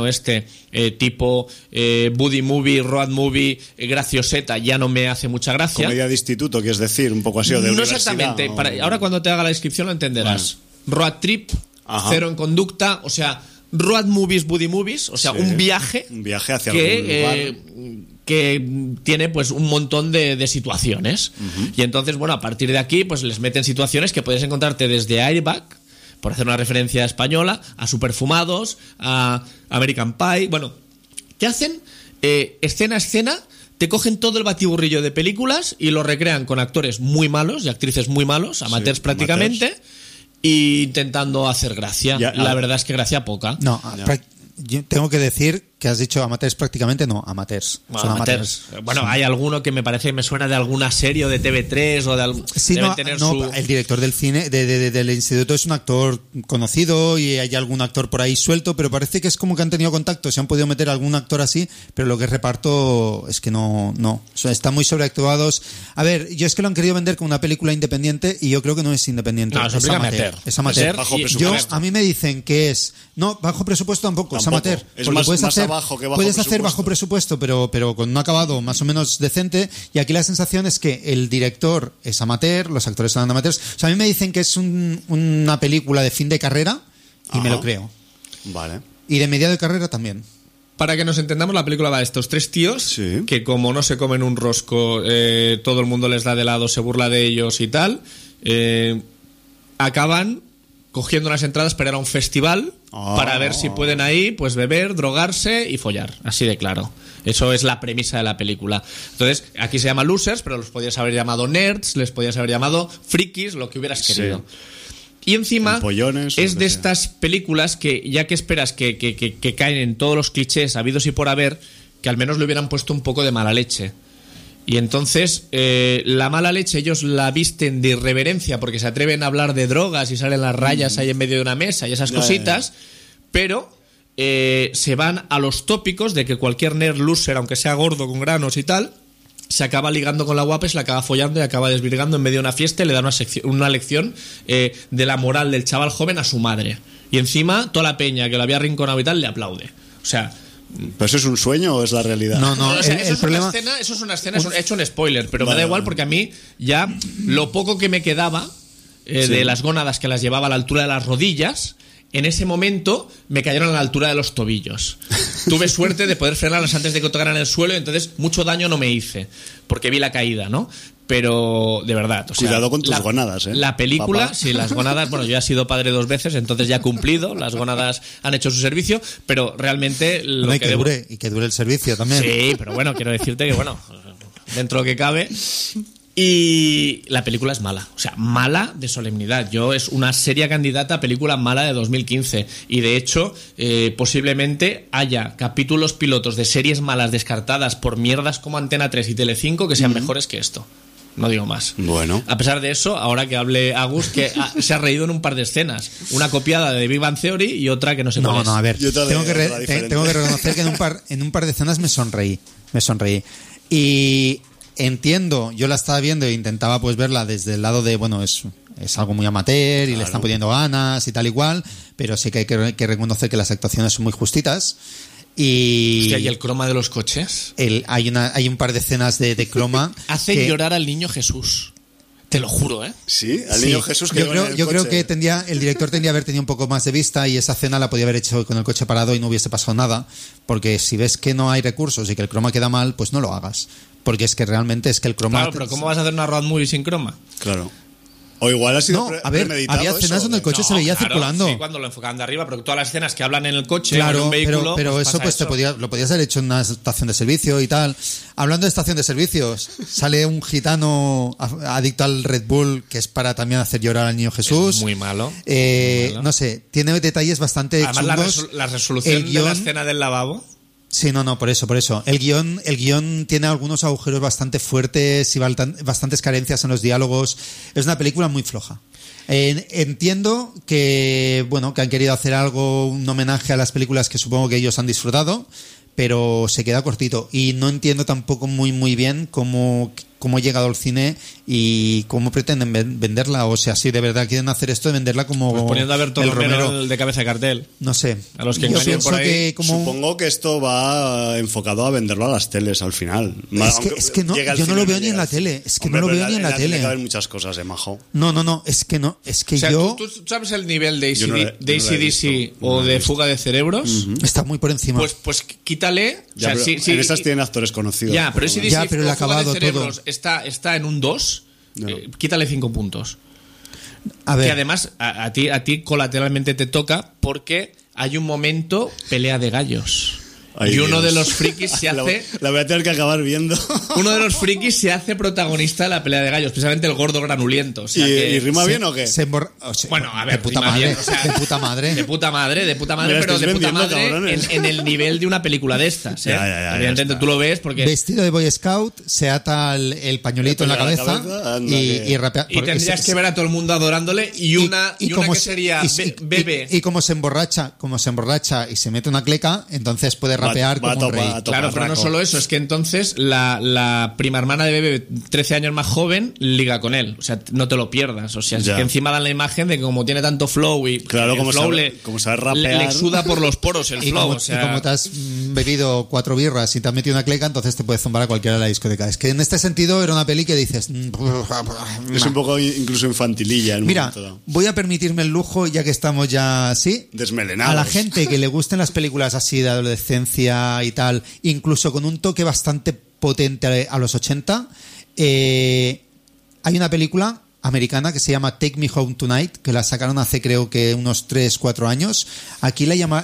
tipo buddy movie, road movie, gracioseta, ya no me hace mucha gracia. Comedia de instituto, quieres decir, un poco así, o de no universidad. No exactamente, ahora cuando te haga la descripción lo entenderás. Bueno. Road trip, Cero en conducta, o sea, road movies, buddy movies, o sea, un viaje hacia algún lugar. Que tiene pues un montón de situaciones. Y entonces, bueno, a partir de aquí pues les meten situaciones que puedes encontrarte desde Airbag, por hacer una referencia española, a Superfumados, a American Pie. Bueno, ¿qué hacen? Escena a escena, te cogen todo el batiburrillo de películas y lo recrean con actores muy malos y actrices muy malos, amateurs prácticamente, e intentando hacer gracia. La verdad es que gracia poca. No, yo tengo que decir que has dicho amateurs prácticamente, no, amateurs. Bueno, son amateurs. amateurs. Bueno, hay alguno que me parece, me suena de alguna serie o de TV3 o de algún... Sí, deben no, tener no, su... el director del cine, del instituto es un actor conocido y hay algún actor por ahí suelto, pero parece que es como que han tenido contacto, se han podido meter algún actor así, pero lo que es reparto es que no. O sea, están muy sobreactuados. A ver, yo es que lo han querido vender como una película independiente y yo creo que no es independiente. No, es amateur. Es amateur. Bajo Yo, presupuesto. a mí me dicen que es... No, bajo presupuesto tampoco. Es Tampoco. amateur. Es Porque más abajo que bajo puedes hacer presupuesto. bajo presupuesto, pero con un acabado más o menos decente. Y aquí la sensación es que el director es amateur, los actores son amateurs. O sea, a mí me dicen que es una película de fin de carrera y me Ajá. lo creo. Vale. Y de media de carrera también. Para que nos entendamos, la película va de estos 3 tíos Sí. que como no se comen un rosco, todo el mundo les da de lado, se burla de ellos y tal, acaban cogiendo unas entradas para ir a un festival para ver si pueden ahí pues beber, drogarse y follar, así de claro. Eso es la premisa de la película. Entonces, aquí se llama Losers, pero los podías haber llamado nerds, les podías haber llamado frikis, lo que hubieras querido. Y encima Empollones, es lo de que sea. estas películas que ya que esperas que caen en todos los clichés habidos y por haber, que al menos le hubieran puesto un poco de mala leche. Y entonces la mala leche ellos la visten de irreverencia porque se atreven a hablar de drogas y salen las rayas ahí en medio de una mesa y esas cositas, pero se van a los tópicos de que cualquier nerd loser, aunque sea gordo con granos y tal, se acaba ligando con la guapa y se la acaba follando y acaba desvirgando en medio de una fiesta y le da una lección de la moral del chaval joven a su madre. Y encima toda la peña que lo había arrinconado y tal le aplaude. O sea... ¿Pero eso es un sueño o es la realidad? No, no, O sea, el problema... eso es una escena, he hecho un spoiler, pero Vale, me da igual vale. porque a mí ya lo poco que me quedaba de las gónadas que las llevaba a la altura de las rodillas, en ese momento me cayeron a la altura de los tobillos. Tuve suerte de poder frenarlas antes de que tocaran el suelo y entonces mucho daño no me hice, porque vi la caída, ¿no? Pero, de verdad, o sea, Cuidado con tus gónadas, ¿eh? La película, papá. sí, las gónadas, bueno, yo ya he sido padre 2 veces, entonces ya he cumplido, las gónadas han hecho su servicio, pero realmente lo Bueno, que y que dure el servicio también. Sí, pero bueno, quiero decirte que, bueno, dentro de lo que cabe. Y la película es mala, o sea, mala de solemnidad. Es una seria candidata a película mala de 2015. Y de hecho, posiblemente haya capítulos pilotos de series malas descartadas por mierdas como Antena 3 y Telecinco que sean mejores que esto. No digo más. Bueno. A pesar de eso, ahora que hable Agus, que se ha reído en un par de escenas. Una copiada de Big Bang Theory y otra que no sé cuál No, es. no, a ver, Yo te tengo digo que, otra diferente. tengo que reconocer que en un par de escenas me sonreí. Y entiendo, yo la estaba viendo e intentaba pues verla desde el lado de, bueno, es algo muy amateur y le están poniendo ganas y tal igual, pero sí que hay que reconocer que las actuaciones son muy justitas. Y Hostia, ¿y el croma de los coches? hay un par de escenas de croma Hace que- llorar al niño Jesús. Te lo juro, ¿eh? Sí, al Sí, niño Jesús que yo creo que el director tendría que haber tenido un poco más de vista y esa escena la podía haber hecho con el coche parado y no hubiese pasado nada, porque si ves que no hay recursos y que el croma queda mal, pues no lo hagas, porque es que realmente es que el croma... Claro, pero ¿cómo vas a hacer una road movie sin croma? Claro. O igual ha sido No, a ver, premeditado había escenas eso, donde el coche se veía claro, circulando. Sí, cuando lo enfocaban de arriba, pero todas las escenas que hablan en el coche o en Claro, un vehículo, pero eso pasa pues lo podías haber hecho en una estación de servicio y tal. Hablando de estación de servicios, sale un gitano adicto al Red Bull que es para también hacer llorar al niño Jesús. Es muy malo. No sé, tiene detalles bastante Además, chungos. la resolución El de guión- la escena del lavabo. Sí, no, por eso. El guión tiene algunos agujeros bastante fuertes y bastantes carencias en los diálogos. Es una película muy floja. Entiendo que, bueno, que han querido hacer algo, un homenaje a las películas que supongo que ellos han disfrutado, pero se queda cortito. Y no entiendo tampoco muy bien cómo ha llegado al cine y cómo pretenden venderla. O sea, si de verdad quieren hacer esto de venderla como Pues poniendo a Berto el Romero Romero. de cabeza de cartel. No sé. A los que yo engañan pienso por ahí. que como... Supongo que esto va enfocado a venderlo a las teles al final. Es que no, Llega al yo no cine, lo veo llega ni en la al cine. tele. Es que Hombre, no lo pero veo ni en la tele tele. caben muchas cosas, majo. No, es que no. Es que O sea, yo... ¿tú sabes el nivel de Yo no la- de yo no la he AC/DC visto. No o la he de visto. Fuga de cerebros? Está muy por encima. Pues quítale. Ya, o sea, pero sí, en estas tienen actores conocidos. Ya, pero por lo AC/DC Ya, pero el o Fuga acabado, de cerebros está en un 2. No. Quítale 5 puntos. A ver, Que además a ti colateralmente te toca porque hay un momento pelea de gallos. Ay, y uno Dios. de los frikis se hace... La voy a tener que acabar viendo. Uno de los frikis se hace protagonista de la pelea de gallos, precisamente el gordo granuliento. O sea ¿Y rima bien o qué? Bueno, a ver, de puta rima madre, bien, o sea, de puta madre. De puta madre, Me la pero estáis de puta vendiendo, madre cabrones. en el nivel de una película de estas. ¿eh? Ya Evidentemente está. tú lo ves porque... Vestido de Boy Scout, se ata el pañuelito en la cabeza, anda, y rapea. Y tendrías que ver a todo el mundo adorándole y una como que sería bebé. y como se emborracha y se mete una cleca, entonces puede rapear Va a como un topar, rey. a topar. Claro, pero no Raco. solo eso, es que entonces la prima hermana de Bebe, 13 años más joven, liga con él. O sea, no te lo pierdas. O sea, es Ya. que encima dan la imagen de que como tiene tanto flow y Claro, el como flow sabe- como sabe rapear. le exuda por los poros el Y flow. como, O sea, y como te has bebido 4 birras y te has metido una cleca, entonces te puedes zumbar a cualquiera de la discoteca. Es que en este sentido era una peli que dices... Es un poco incluso infantililla en un Mira, momento dado. voy a permitirme el lujo, ya que estamos ya así, Desmelenados. a la gente que le gusten las películas así de adolescencia y tal, incluso con un toque bastante potente a los 80, hay una película americana que se llama Take Me Home Tonight, que la sacaron hace creo que unos 3-4 años. Aquí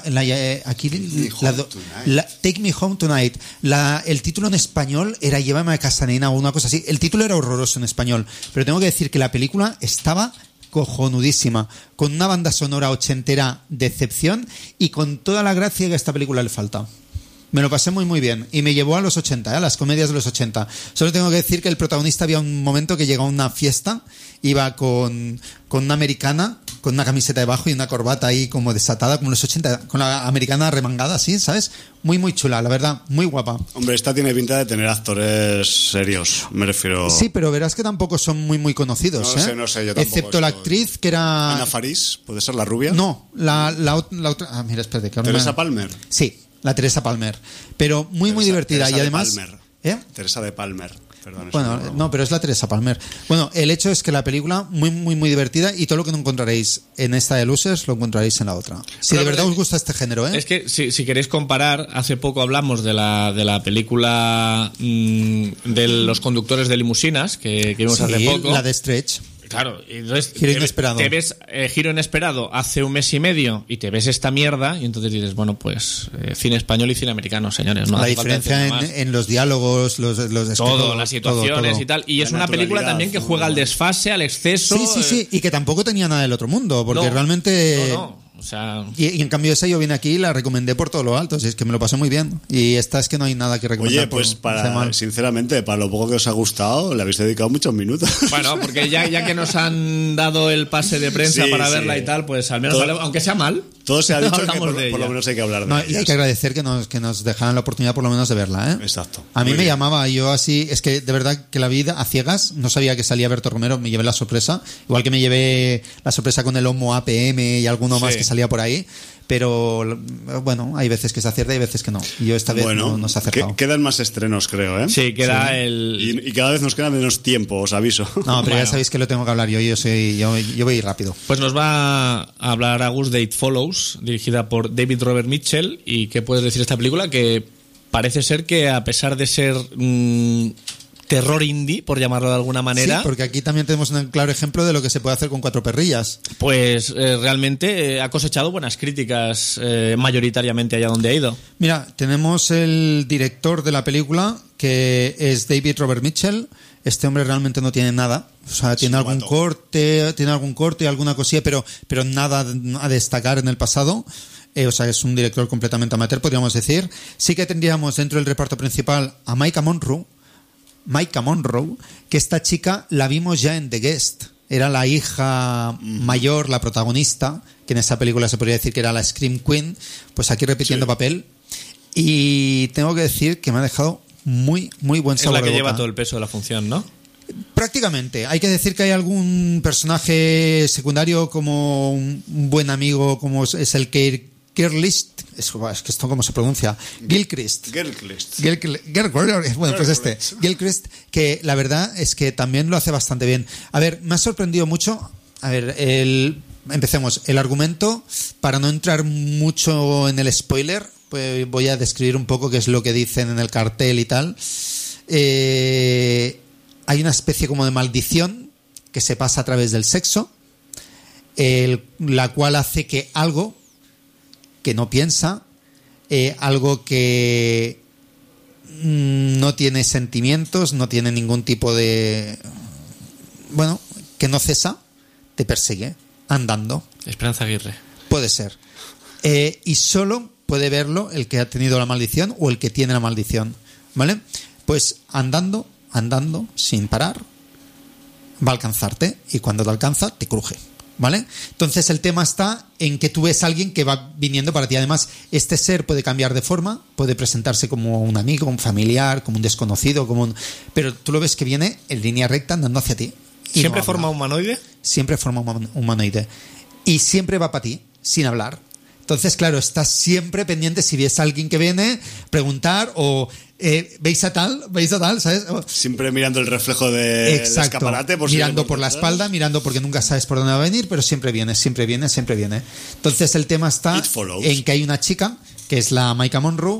Take Me Home Tonight. El título en español era Llévame a casa, nena, o una cosa así. El título era horroroso en español, pero tengo que decir que la película estaba cojonudísima, con una banda sonora ochentera de excepción y con toda la gracia que a esta película le falta. Me lo pasé muy muy bien y me llevó a los 80, a las comedias de los 80. Solo tengo que decir que el protagonista había un momento que llegó a una fiesta, iba con una americana, con una camiseta debajo y una corbata ahí como desatada, como en los 80, con la americana remangada así, ¿sabes? Muy muy chula, la verdad, muy guapa. Hombre, esta tiene pinta de tener actores serios, me refiero... Sí, pero verás que tampoco son muy muy conocidos, No sé, yo tampoco excepto la estoy- actriz que era... Ana Faris, ¿puede ser la rubia? No, la otra... Ah, mira, espérate. Que ahora Teresa me- Palmer. Sí, la Teresa Palmer. Pero muy muy divertida Teresa y de además... Palmer. ¿Eh? Teresa de Palmer. Perdón, Bueno, eso no, pero es la Teresa Palmer. Bueno, el hecho es que la película muy, muy, muy divertida y todo lo que no encontraréis en esta de Losers lo encontraréis en la otra. Si Pero de verdad es- os gusta este género, ¿eh? Es que si queréis comparar, hace poco hablamos de la película de los conductores de limusinas que vimos hace Sí, poco. la de Stretch. Claro, y entonces Giro inesperado. te ves Giro Inesperado hace un mes y medio y te ves esta mierda y entonces dices, bueno, pues cine español y cine americano, señores. No La hace falta diferencia decir nada más. en los diálogos, los Todo, las situaciones todo. y tal. Y es La una película naturalidad, también que ¿no? juega al desfase, al exceso. Sí, y que tampoco tenía nada del otro mundo, porque No, realmente... No. O sea, Y en cambio esa yo vine aquí y la recomendé por todo lo alto, si es que me lo pasé muy bien. Y esta es que no hay nada que recomendar. Oye, pues por hacer mal. sinceramente, para lo poco que os ha gustado, le habéis dedicado muchos minutos. bueno, porque ya que nos han dado el pase de prensa Sí, para sí. verla y tal, pues al menos, Todo- aunque sea mal, Todo se ha dicho que hablamos por de lo ella. menos hay que hablar de No, y hay ellas. que agradecer que nos dejaran la oportunidad por lo menos de verla, ¿eh? Exacto. A mí Muy me bien. llamaba, yo así, es que de verdad que la vida a ciegas, no sabía que salía Berto Romero, me llevé la sorpresa, igual que me llevé la sorpresa con el Homo APM y alguno más Sí. que salía por ahí, pero bueno, hay veces que se acierta y veces que no. Y yo esta vez Bueno, no se ha acertado. quedan más estrenos, creo, ¿eh? sí, queda el... Y cada vez nos queda menos tiempo, os aviso. No, pero ya Bueno. sabéis que lo tengo que hablar yo voy rápido. Pues nos va a hablar Agus de It Follows, dirigida por David Robert Mitchell. ¿Y qué puedes decir de esta película? Que parece ser que a pesar de ser terror indie, por llamarlo de alguna manera, Sí, porque aquí también tenemos un claro ejemplo de lo que se puede hacer con 4 perrillas. pues realmente ha cosechado buenas críticas mayoritariamente allá donde ha ido. Mira, tenemos el director de la película, que es David Robert Mitchell. Este hombre realmente no tiene nada. O sea, tiene algún corte, alguna cosilla, pero nada a destacar en el pasado. O sea, es un director completamente amateur, podríamos decir. Sí que tendríamos dentro del reparto principal a Maika Monroe, que esta chica la vimos ya en The Guest. Era la hija mayor, la protagonista, que en esa película se podría decir que era la Scream Queen, pues aquí repitiendo Sí. papel. Y tengo que decir que me ha dejado muy, muy buen Es sabor la que de lleva boca. todo el peso de la función, ¿no? Prácticamente. Hay que decir que hay algún personaje secundario, como un buen amigo, como es el Gilchrist. Es que esto cómo se pronuncia. Gilchrist. Bueno, pues Gilchrist, que la verdad es que también lo hace bastante bien. A ver, me ha sorprendido mucho. A ver, empecemos. El argumento, para no entrar mucho en el spoiler, pues voy a describir un poco qué es lo que dicen en el cartel y tal. Hay una especie como de maldición que se pasa a través del sexo, la cual hace que algo que no piensa algo que no tiene sentimientos, no tiene ningún tipo de... Bueno, que no cesa, te persigue, andando. Esperanza Aguirre. Puede ser. Y solo puede verlo el que ha tenido la maldición o el que tiene la maldición, ¿vale? Pues andando, sin parar, va a alcanzarte, y cuando te alcanza, te cruje, ¿vale? Entonces el tema está en que tú ves a alguien que va viniendo para ti. Además, este ser puede cambiar de forma, puede presentarse como un amigo, un familiar, como un desconocido, pero tú lo ves que viene en línea recta andando hacia ti. ¿Siempre forma humanoide? Siempre forma humanoide. Y siempre va para ti, sin hablar. Entonces, claro, estás siempre pendiente si ves a alguien que viene, preguntar o ¿veis a tal? ¿Sabes? Siempre mirando el reflejo del escaparate. Mirando por la espalda, mirando porque nunca sabes por dónde va a venir, pero siempre viene. Entonces el tema está en que hay una chica, que es la Maika Monroe,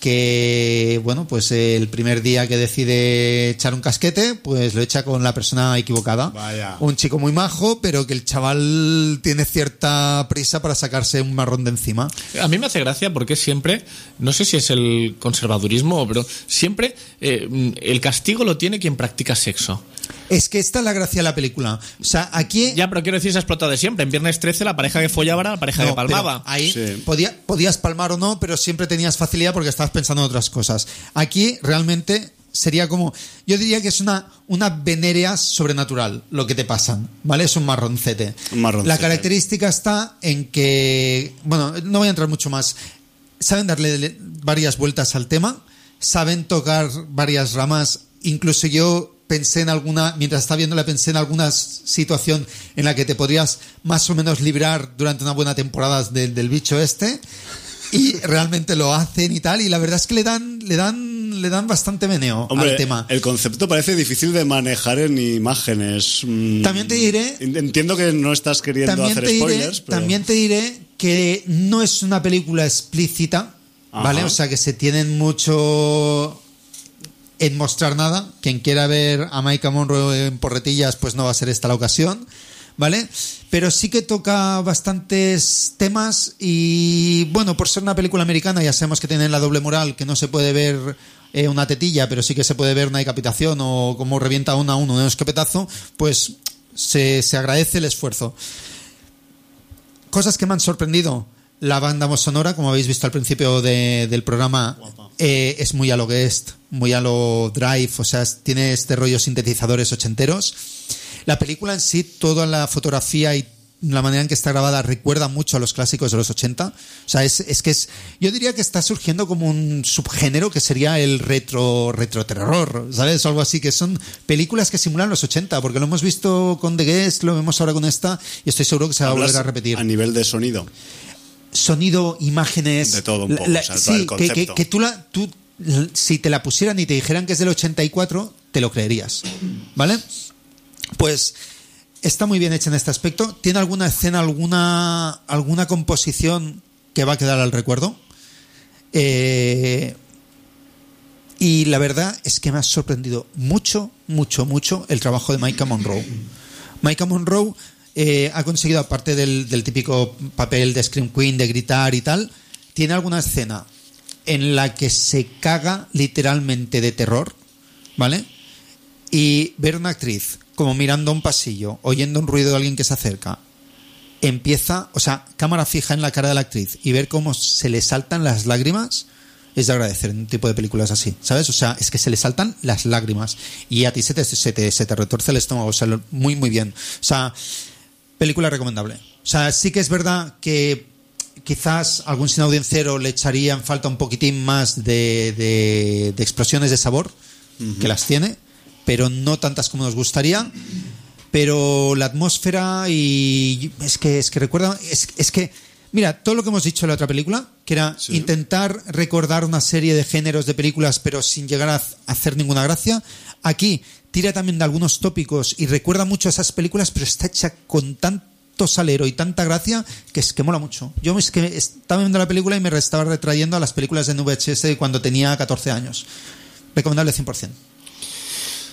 que, bueno, pues el primer día que decide echar un casquete, pues lo echa con la persona equivocada. Vaya. Un chico muy majo, pero que el chaval tiene cierta prisa para sacarse un marrón de encima. A mí me hace gracia porque siempre, no sé si es el conservadurismo, pero siempre el castigo lo tiene quien practica sexo. Es que esta es la gracia de la película. O sea, aquí... Ya, pero quiero decir, se ha explotado de siempre. En Viernes 13 la pareja que follaba era la pareja que palmaba. Ahí sí. podías palmar o no, pero siempre tenías facilidad porque estabas pensando en otras cosas. Aquí realmente sería como... Yo diría que es una venerea sobrenatural lo que te pasan, ¿vale? Es un marroncete. La característica está en que... Bueno, no voy a entrar mucho más. Saben darle varias vueltas al tema, saben tocar varias ramas. Incluso yo... pensé en alguna, mientras estaba viéndola, pensé en alguna situación en la que te podrías más o menos librar durante una buena temporada del bicho este, y realmente lo hacen y tal, y la verdad es que le dan bastante meneo al tema. El concepto parece difícil de manejar en imágenes. También te diré... Entiendo que no estás queriendo hacer spoilers, pero... También te diré que no es una película explícita, ¿vale? O sea, que se tienen mucho... en mostrar nada. Quien quiera ver a Maika Monroe en porretillas, pues no va a ser esta la ocasión, ¿vale? Pero sí que toca bastantes temas y, bueno, por ser una película americana ya sabemos que tienen la doble moral, que no se puede ver una tetilla, pero sí que se puede ver una decapitación o cómo revienta uno a uno de un escopetazo, pues se agradece el esfuerzo. Cosas que me han sorprendido. La banda sonora, como habéis visto al principio del programa, es muy a lo Guest, muy a lo Drive, o sea, tiene este rollo sintetizadores ochenteros. La película en sí, toda la fotografía y la manera en que está grabada recuerda mucho a los clásicos de los 80. O sea, yo diría que está surgiendo como un subgénero que sería el retroterror, ¿sabes? O algo así, que son películas que simulan los 80, porque lo hemos visto con The Guest, lo vemos ahora con esta, y estoy seguro que se va a volver a repetir. A nivel de sonido, imágenes, de todo un poco, o sea, todo el concepto. Que tú si te la pusieran y te dijeran que es del 84, te lo creerías, ¿vale? Pues está muy bien hecha en este aspecto. Tiene alguna escena, alguna composición que va a quedar al recuerdo, y la verdad es que me ha sorprendido mucho el trabajo de Maika Monroe. Maika Monroe ha conseguido, aparte del típico papel de Scream Queen, de gritar y tal, tiene alguna escena en la que se caga literalmente de terror, ¿vale? Y ver una actriz como mirando a un pasillo, oyendo un ruido de alguien que se acerca, empieza, o sea, cámara fija en la cara de la actriz y ver cómo se le saltan las lágrimas, es de agradecer en un tipo de películas así, ¿sabes? O sea, es que se le saltan las lágrimas y a ti se te retorce el estómago, o sea, muy bien. O sea, película recomendable. O sea, sí que es verdad que quizás algún sinaudiencero le echaría en falta un poquitín más de explosiones de sabor, que las tiene, pero no tantas como nos gustaría. Pero la atmósfera y es que recuerda, es que mira, todo lo que hemos dicho en la otra película, que era intentar recordar una serie de géneros de películas pero sin llegar a hacer ninguna gracia, aquí tira también de algunos tópicos y recuerda mucho a esas películas, pero está hecha con tanto salero y tanta gracia que es que mola mucho. Yo es que estaba viendo la película y me estaba retrayendo a las películas de VHS cuando tenía 14 años. Recomendable 100%.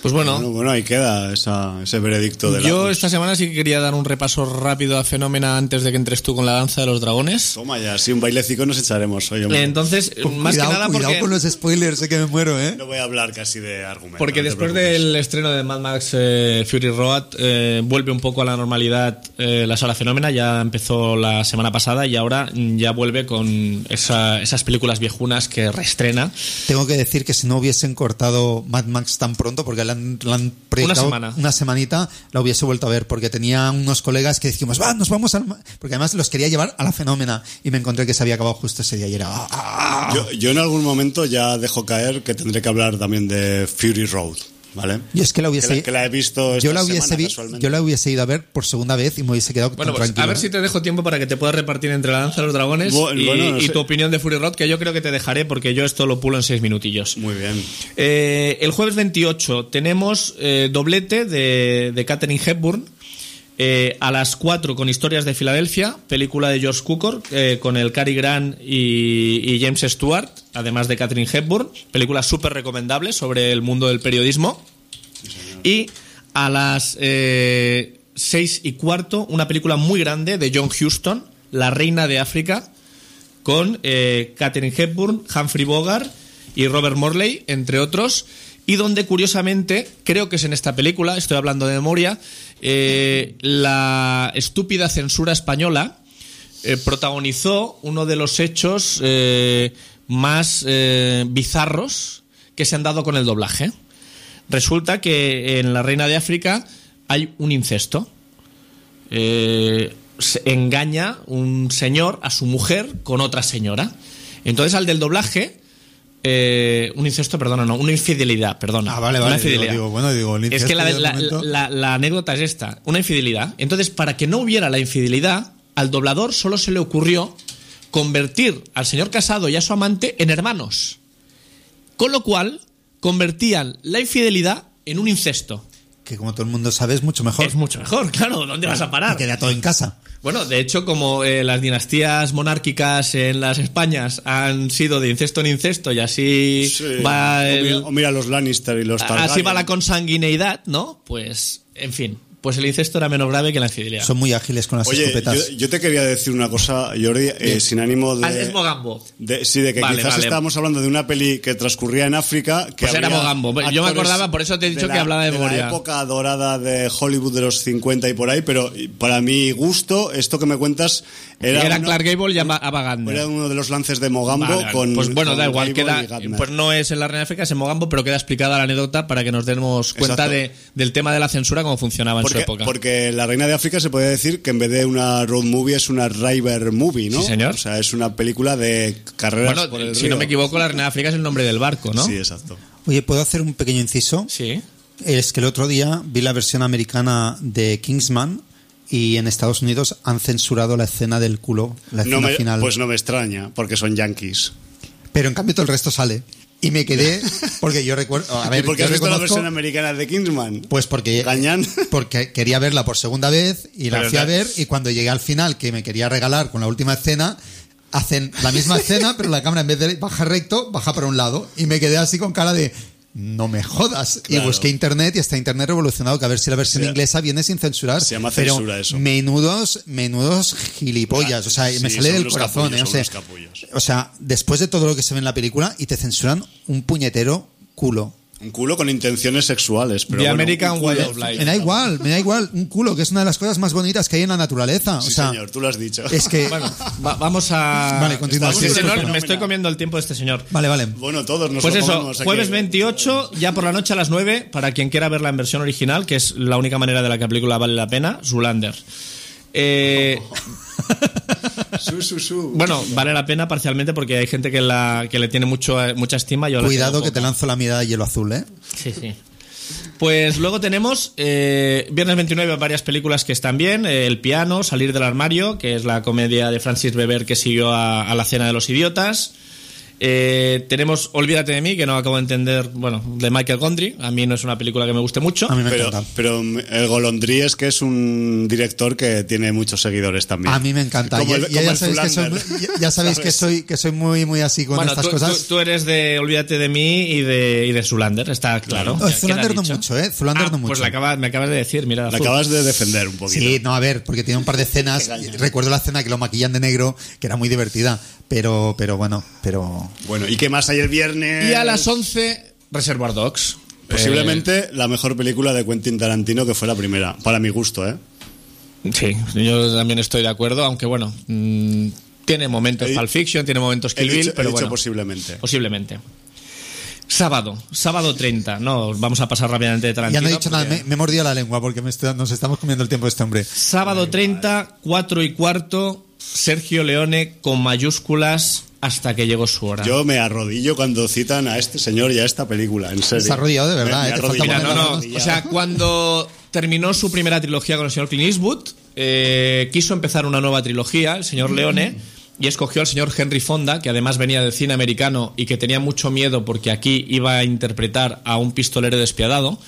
Pues Bueno, ahí queda ese veredicto de yo esta semana sí que quería dar un repaso rápido a Fenómena antes de que entres tú con la danza de los dragones. Toma ya, sí, un bailecito nos echaremos hoy, hombre. Entonces, más Cuidado, que nada porque... cuidado con los spoilers, sé que me muero, ¿eh? No voy a hablar casi de argumentos. Porque después del estreno de Mad Max Fury Road vuelve un poco a la normalidad la sala Fenómena. Ya empezó la semana pasada y ahora ya vuelve con esas películas viejunas que reestrena. Tengo que decir que si no hubiesen cortado Mad Max tan pronto, porque la han proyectado una semanita, la hubiese vuelto a ver, porque tenía unos colegas que dijimos, nos vamos al... Porque además los quería llevar a la Fenómena y me encontré que se había acabado justo ese día y era... Yo en algún momento ya dejo caer que tendré que hablar también de Fury Road, ¿vale? Yo es que la hubiese... Que la he visto esta semana, casualmente. Yo la hubiese ido a ver por segunda vez y me hubiese quedado bueno, tan pues tranquilo. A ver si te dejo tiempo para que te puedas repartir entre la danza de los dragones y tu opinión de Fury Road, que yo creo que te dejaré porque yo esto lo pulo en 6 minutillos. Muy bien. El jueves 28 tenemos doblete de Katharine Hepburn. A las 4 con Historias de Filadelfia, película de George Cukor, con el Cary Grant y James Stewart, además de Katharine Hepburn, película súper recomendable sobre el mundo del periodismo. Y a las 6:15 una película muy grande de John Huston, La Reina de África, con Katharine Hepburn, Humphrey Bogart y Robert Morley, entre otros, y donde curiosamente, creo que es en esta película, estoy hablando de memoria, la estúpida censura española protagonizó uno de los hechos más bizarros que se han dado con el doblaje. Resulta que en La Reina de África hay un incesto. Se engaña un señor a su mujer con otra señora. Entonces al del doblaje... un incesto, una infidelidad, perdona. Vale. Una infidelidad. Digo, el incesto. Es que la anécdota es esta, una infidelidad. Entonces, para que no hubiera la infidelidad, al doblador solo se le ocurrió convertir al señor casado y a su amante en hermanos. Con lo cual, convertían la infidelidad en un incesto. Que como todo el mundo sabe es mucho mejor. Es mucho mejor, claro. ¿Dónde vas a parar? Y queda todo en casa. Bueno, de hecho, como las dinastías monárquicas en las Españas han sido de incesto en incesto y así va o mira los Lannister y los Targaryen. Así va la consanguineidad, ¿no? Pues, en fin, pues el incesto era menos grave que la infidelidad. Son muy ágiles con las escopetas. Yo te quería decir una cosa, Jordi, sin ánimo de... Es Mogambo. De que quizás estábamos hablando de una peli que transcurría en África. Que pues era Mogambo. Yo me acordaba, por eso te he dicho que hablaba de memoria. De la época dorada de Hollywood de los 50 y por ahí, pero para mi gusto, esto que me cuentas... Era Clark Gable y Ava Gardner. Era uno de los lances de Mogambo con... Pues bueno, con da igual, Gable pues no es en La Reina de África, es en Mogambo, pero queda explicada la anécdota para que nos demos cuenta del tema de la censura, cómo funcionaba en su época. Porque La Reina de África se podría decir que en vez de una road movie es una river movie, ¿no? Sí, señor. O sea, es una película de carreras por el si río. no me equivoco, La Reina de África es el nombre del barco, ¿no? Sí, exacto. Oye, ¿puedo hacer un pequeño inciso? Sí. Es que el otro día vi la versión americana de Kingsman y en Estados Unidos han censurado la escena del culo, la escena final. Pues no me extraña, porque son yankees. Pero en cambio todo el resto sale. Y me quedé, porque yo recuerdo... A ver, ¿Y por qué has visto la versión americana de Kingsman? Pues porque quería verla por segunda vez y la fui a ver, y cuando llegué al final, que me quería regalar con la última escena, hacen la misma escena, pero la cámara en vez de bajar recto, baja para un lado. Y me quedé así con cara de... No me jodas. Claro. Y busqué internet y está internet revolucionado, que a ver si la versión inglesa viene sin censurar. Se llama censura, pero eso. Menudos gilipollas. O sea, me sale del corazón. O sea, después de todo lo que se ve en la película y te censuran un puñetero culo. Un culo con intenciones sexuales. Pero The American Way of Life. Me da igual. Un culo, que es una de las cosas más bonitas que hay en la naturaleza. Sí, o sea, señor, tú lo has dicho. Es que... Bueno, vamos a... Vale, continúa. Sí, señor, me estoy comiendo el tiempo de este señor. Vale. Bueno, todos nos pues lo eso, comemos aquí. jueves 28, ya por la noche a las 9, para quien quiera verla en versión original, que es la única manera de la que la película vale la pena, Zoolander. Bueno, vale la pena parcialmente porque hay gente que le tiene mucha estima. Cuidado que te lanzo la mirada de hielo azul, ¿eh? Sí. Pues luego tenemos viernes 29 varias películas que están bien. El piano, Salir del armario, que es la comedia de Francis Weber que siguió a La cena de los idiotas. Tenemos Olvídate de mí, que no acabo de entender, bueno, de Michael Gondry. A mí no es una película que me guste mucho. A mí me encanta. Pero el Golondrí es que es un director que tiene muchos seguidores también. A mí me encanta. Ya sabéis que soy muy así con estas cosas. Tú eres de Olvídate de mí y de Zoolander, está claro. Zoolander no mucho, Zoolander no mucho. Pues me acabas de decir, mira. La acabas de defender un poquito. Sí, no, a ver, porque tiene un par de escenas. Recuerdo la escena que lo maquillan de negro, que era muy divertida. Pero bueno. Bueno, ¿y qué más hay el viernes? Y a las 11, Reservoir Dogs. Posiblemente la mejor película de Quentin Tarantino, que fue la primera, para mi gusto, ¿eh? Sí, yo también estoy de acuerdo, aunque bueno, tiene momentos Pulp Fiction, tiene momentos Kill Bill, pero bueno. Posiblemente. Sábado 30, no, vamos a pasar rápidamente de Tarantino. Ya no he dicho nada, me he mordido la lengua porque nos estamos comiendo el tiempo de este hombre. Sábado 30, 4:15, Sergio Leone con mayúsculas Hasta que llegó su hora. Yo me arrodillo cuando citan a este señor y a esta película, en serio. Se ha arrodillado de verdad, O sea, cuando terminó su primera trilogía con el señor Clint Eastwood, quiso empezar una nueva trilogía, el señor Leone, y escogió al señor Henry Fonda, que además venía del cine americano y que tenía mucho miedo porque aquí iba a interpretar a un pistolero despiadado,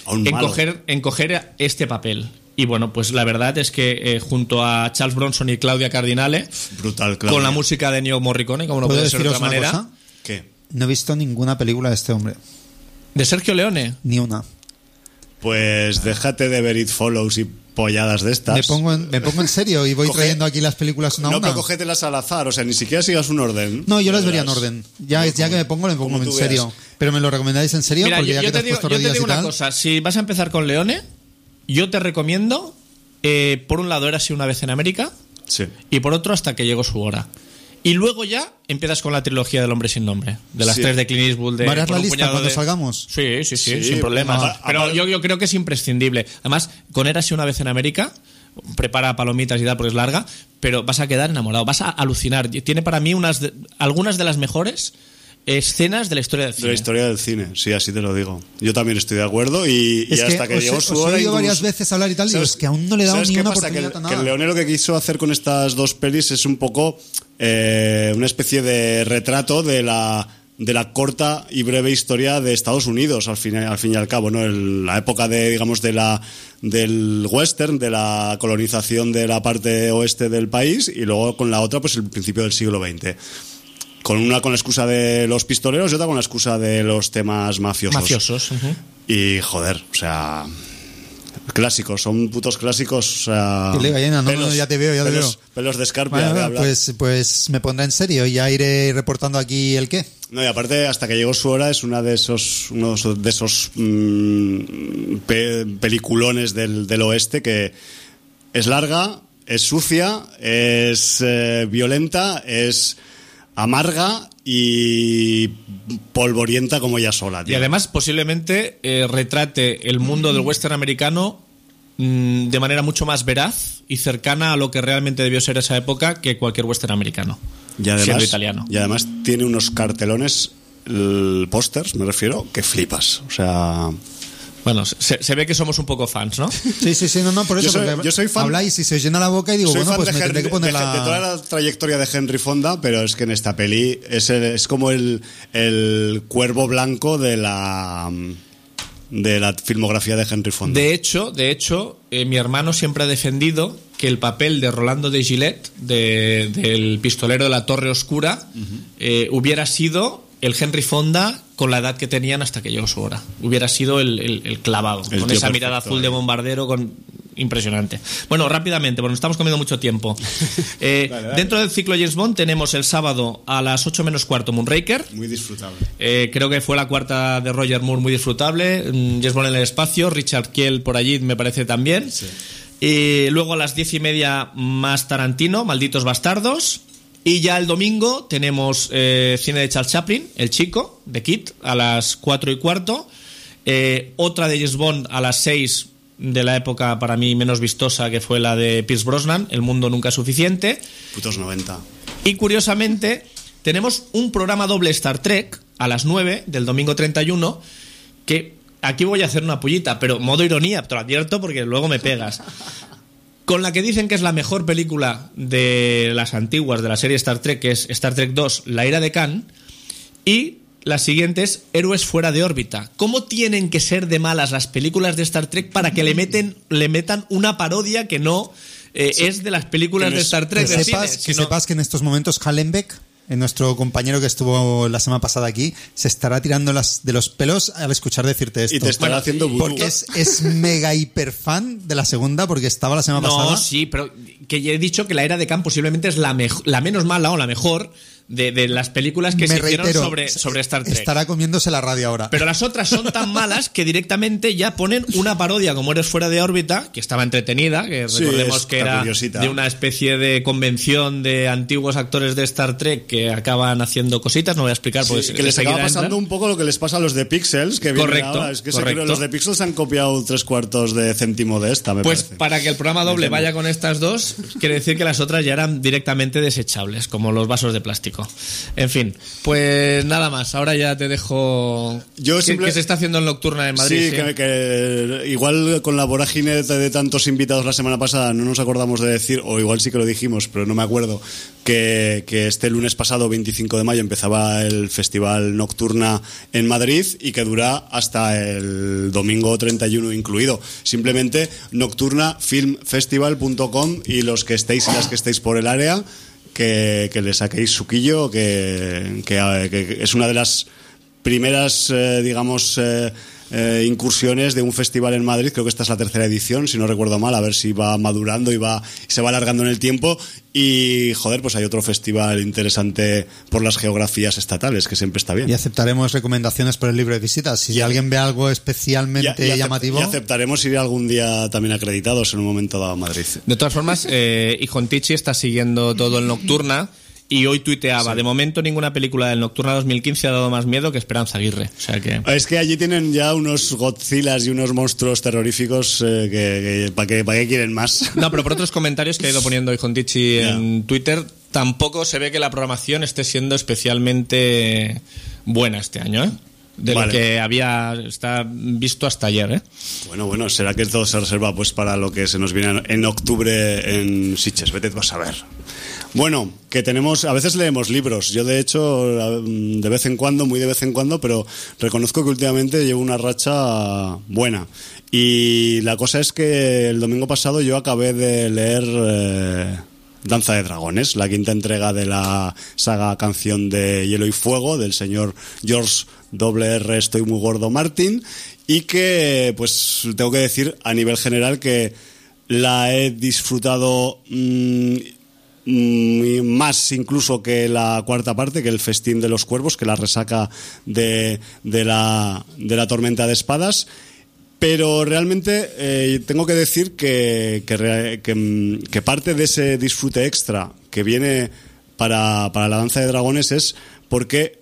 en coger este papel. Y bueno, pues la verdad es que junto a Charles Bronson y Claudia Cardinale, brutal, Claudia, con la música de Ennio Morricone, como no puede ser de otra manera. Cosa? ¿Qué? No he visto ninguna película de este hombre. ¿De Sergio Leone? Ni una. Pues déjate de ver It Follows y polladas de estas. Me pongo en serio y voy trayendo aquí las películas una a una. No, pero cógetelas al azar, o sea, ni siquiera sigas un orden. No, yo las vería en orden. Ya que me pongo en serio. Veas. Pero ¿me lo recomendáis en serio? Mira, porque yo te digo una cosa. Si vas a empezar con Leone, yo te recomiendo, por un lado, Érase una vez en América, sí, y por otro, Hasta que llegó su hora. Y luego ya empiezas con la trilogía del Hombre sin nombre, de las tres de Clint Eastwood. ¿Varias la lista cuando salgamos? Sí, sin problemas. Pero yo creo que es imprescindible. Además, con Érase una vez en América, prepara palomitas y tal porque es larga, pero vas a quedar enamorado, vas a alucinar. Tiene para mí algunas de las mejores escenas de la historia del cine. De la historia del cine, sí, así te lo digo. Yo también estoy de acuerdo y hasta que llegó su hora. He oído varias veces hablar y tal, y digo, es que aún no le he dado ni una oportunidad a nada. Que Leone lo que quiso hacer con estas dos pelis es un poco una especie de retrato de la corta y breve historia de Estados Unidos, al fin y al cabo, ¿no? La época digamos, del western, de la colonización de la parte oeste del país, y luego con la otra, pues el principio del siglo XX. Con una con la excusa de los pistoleros y otra con la excusa de los temas mafiosos. Uh-huh. Y joder, o sea, clásicos, son putos clásicos. O sea, ya te veo. Pelos de escarpia. Bueno, pues me pondré en serio y ya iré reportando aquí el qué. No, y aparte, Hasta que llegó su hora es uno de esos peliculones del oeste que es larga, es sucia, es violenta, es amarga y polvorienta como ella sola, tío. Y además posiblemente retrate el mundo del western americano de manera mucho más veraz y cercana a lo que realmente debió ser esa época que cualquier western americano, siendo italiano. Y además tiene unos cartelones, pósters me refiero, que flipas, o sea... Bueno, se ve que somos un poco fans, ¿no? Sí, no, por eso yo soy fan. Habláis y se os llena la boca y digo, bueno, pues me tendré que poner de toda la trayectoria de Henry Fonda, pero es que en esta peli es como el cuervo blanco de la filmografía de Henry Fonda. De hecho, mi hermano siempre ha defendido que el papel de Rolando de Gillette, del pistolero de la Torre Oscura, hubiera sido el Henry Fonda con la edad que tenían hasta que llegó su hora. Hubiera sido el clavado, con esa mirada azul de bombardero, impresionante. Bueno, rápidamente, porque nos estamos comiendo mucho tiempo. Dale. Dentro del ciclo James Bond tenemos el sábado a las 8 menos cuarto Moonraker. Muy disfrutable. Creo que fue la cuarta de Roger Moore, muy disfrutable. James Bond en el espacio, Richard Kiel por allí me parece también. Sí. Y luego a las 10:30 más Tarantino, Malditos Bastardos. Y ya el domingo tenemos cine de Charles Chaplin, El Chico, de Kid, a las 4:15. Otra de James Bond a las 6, de la época para mí menos vistosa, que fue la de Pierce Brosnan, El mundo nunca es suficiente. Putos 90. Y curiosamente tenemos un programa doble Star Trek a las 9 del domingo 31, que aquí voy a hacer una pullita, pero modo ironía, te lo advierto porque luego me pegas. Con la que dicen que es la mejor película de las antiguas de la serie Star Trek, que es Star Trek 2, La Ira de Khan, Y la siguiente es Héroes fuera de órbita. ¿Cómo tienen que ser de malas las películas de Star Trek para que le metan una parodia que no es de las películas de Star Trek? Sepas que en estos momentos Hallenbeck, nuestro compañero que estuvo la semana pasada aquí, se estará tirando de los pelos al escuchar decirte esto. Y te estará haciendo vudú. Porque es mega hiper fan de la segunda, porque estaba la semana pasada. No, sí, pero que ya he dicho que la Era de Khan posiblemente es la menos mala o la mejor de las películas que se hicieron sobre Star Trek. Estará comiéndose la radio ahora. Pero las otras son tan malas que directamente ya ponen una parodia como Eres fuera de órbita, que estaba entretenida, que recordemos que era de una especie de convención de antiguos actores de Star Trek que acaban haciendo cositas, no voy a explicar porque que les acaba pasando un poco lo que les pasa a los de Pixels, que vienen ahora. Es que los de Pixels han copiado 3/4 de céntimo de esta, me parece. Pues para que el programa doble vaya con estas dos, quiere decir que las otras ya eran directamente desechables, como los vasos de plástico. En fin, pues nada más. Ahora ya te dejo. ¿Qué se está haciendo en Nocturna en Madrid? Sí, que igual con la vorágine de tantos invitados la semana pasada no nos acordamos de decir, o igual sí que lo dijimos, pero no me acuerdo, que este lunes pasado, 25 de mayo, empezaba el Festival Nocturna en Madrid y que dura hasta el domingo 31 incluido. Simplemente nocturnafilmfestival.com, y los que estéis y las que estéis por el área, que le saquéis suquillo, que es una de las primeras, incursiones de un festival en Madrid. Creo que esta es la tercera edición, si no recuerdo mal, a ver si va madurando y se va alargando en el tiempo. Y joder, pues hay otro festival interesante por las geografías estatales, que siempre está bien. Y aceptaremos recomendaciones por el libro de visitas. Si alguien ve algo especialmente llamativo. Y aceptaremos ir algún día también acreditados en un momento dado a Madrid. De todas formas, Ijontichi está siguiendo todo el Nocturna. Y hoy tuiteaba, de momento ninguna película del Nocturna 2015 ha dado más miedo que Esperanza Aguirre. O sea que... Es que allí tienen ya unos Godzillas y unos monstruos terroríficos que ¿para qué quieren más? No, pero por otros comentarios que ha ido poniendo Ijontichi en Twitter, tampoco se ve que la programación esté siendo especialmente buena este año, ¿eh? De lo que está visto hasta ayer, ¿eh? Bueno, será que todo se reserva pues para lo que se nos viene en octubre en Sitges. Vete a saber. Bueno, que a veces leemos libros. Yo, de hecho, de vez en cuando, muy de vez en cuando, pero reconozco que últimamente llevo una racha buena. Y la cosa es que el domingo pasado yo acabé de leer Danza de Dragones, la quinta entrega de la saga Canción de Hielo y Fuego, del señor George W.R. Estoy muy gordo Martin, y que, pues, tengo que decir a nivel general que la he disfrutado más incluso que la cuarta parte, que el Festín de los Cuervos, que la resaca de la Tormenta de Espadas. Pero realmente tengo que decir que parte de ese disfrute extra que viene para la Danza de Dragones es porque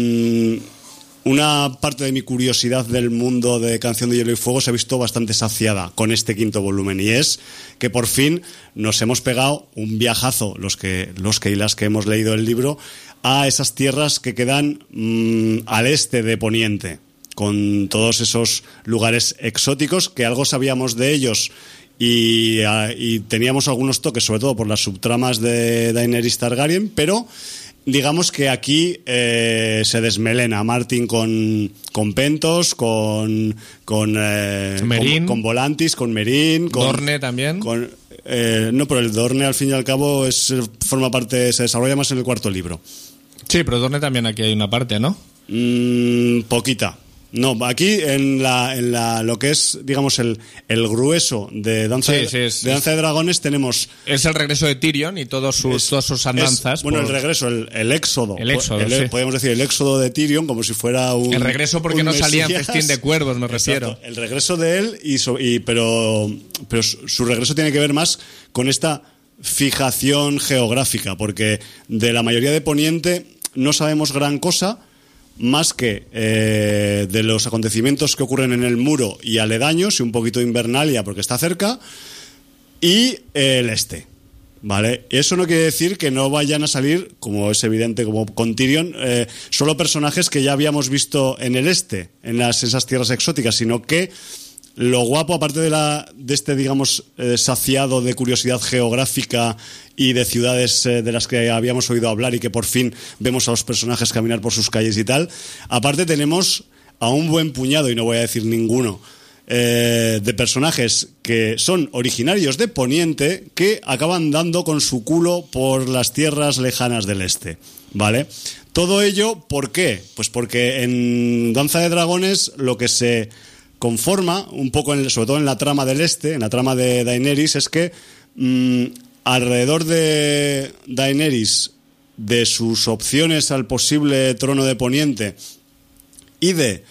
una parte de mi curiosidad del mundo de Canción de Hielo y Fuego se ha visto bastante saciada con este quinto volumen, y es que por fin nos hemos pegado un viajazo, los que y las que hemos leído el libro, a esas tierras que quedan al este de Poniente, con todos esos lugares exóticos que algo sabíamos de ellos y teníamos algunos toques, sobre todo por las subtramas de Daenerys Targaryen, pero digamos que aquí se desmelena Martin con Pentos, con Meereen, con Volantis, con Meereen, con Dorne también. No, pero el Dorne al fin y al cabo forma parte, se desarrolla más en el cuarto libro. Sí, pero Dorne también aquí hay una parte, ¿no? Poquita. No, aquí en lo que es, digamos, el grueso de Danza de Dragones tenemos... Es el regreso de Tyrion y todas sus andanzas. El regreso, el éxodo. Sí. Podemos decir el éxodo de Tyrion, como si fuera un... El regreso porque no salía en Festín de Cuervos, me refiero. El regreso de él, pero su regreso tiene que ver más con esta fijación geográfica, porque de la mayoría de Poniente no sabemos gran cosa, más que de los acontecimientos que ocurren en el muro y aledaños, y un poquito de Invernalia porque está cerca, y el este, ¿vale? Eso no quiere decir que no vayan a salir, como es evidente, como con Tyrion, solo personajes que ya habíamos visto en el este, en esas tierras exóticas, sino que lo guapo, aparte de este, digamos, saciado de curiosidad geográfica y de ciudades de las que habíamos oído hablar y que por fin vemos a los personajes caminar por sus calles y tal, aparte tenemos a un buen puñado, y no voy a decir ninguno, de personajes que son originarios de Poniente que acaban dando con su culo por las tierras lejanas del este, ¿vale? Todo ello, ¿por qué? Pues porque en Danza de Dragones lo que se conforma un poco, sobre todo en la trama del este, en la trama de Daenerys, es que alrededor de Daenerys, de sus opciones al posible trono de Poniente y de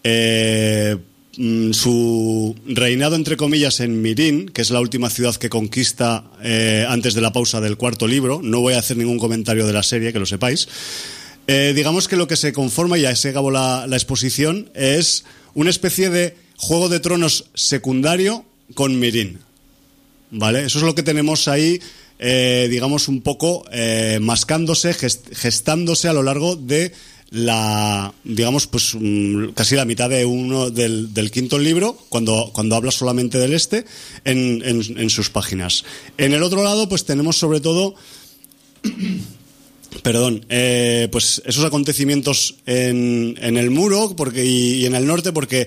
su reinado, entre comillas, en Mirin, que es la última ciudad que conquista antes de la pausa del cuarto libro, no voy a hacer ningún comentario de la serie, que lo sepáis, digamos que lo que se conforma, y ya se acabó la exposición, es una especie de Juego de Tronos secundario con Mirin, ¿vale? Eso es lo que tenemos ahí, digamos, un poco mascándose, gestándose a lo largo de digamos, pues casi la mitad del quinto libro, cuando habla solamente del este, en sus páginas. En el otro lado, pues tenemos sobre todo pues esos acontecimientos en el muro y en el norte, porque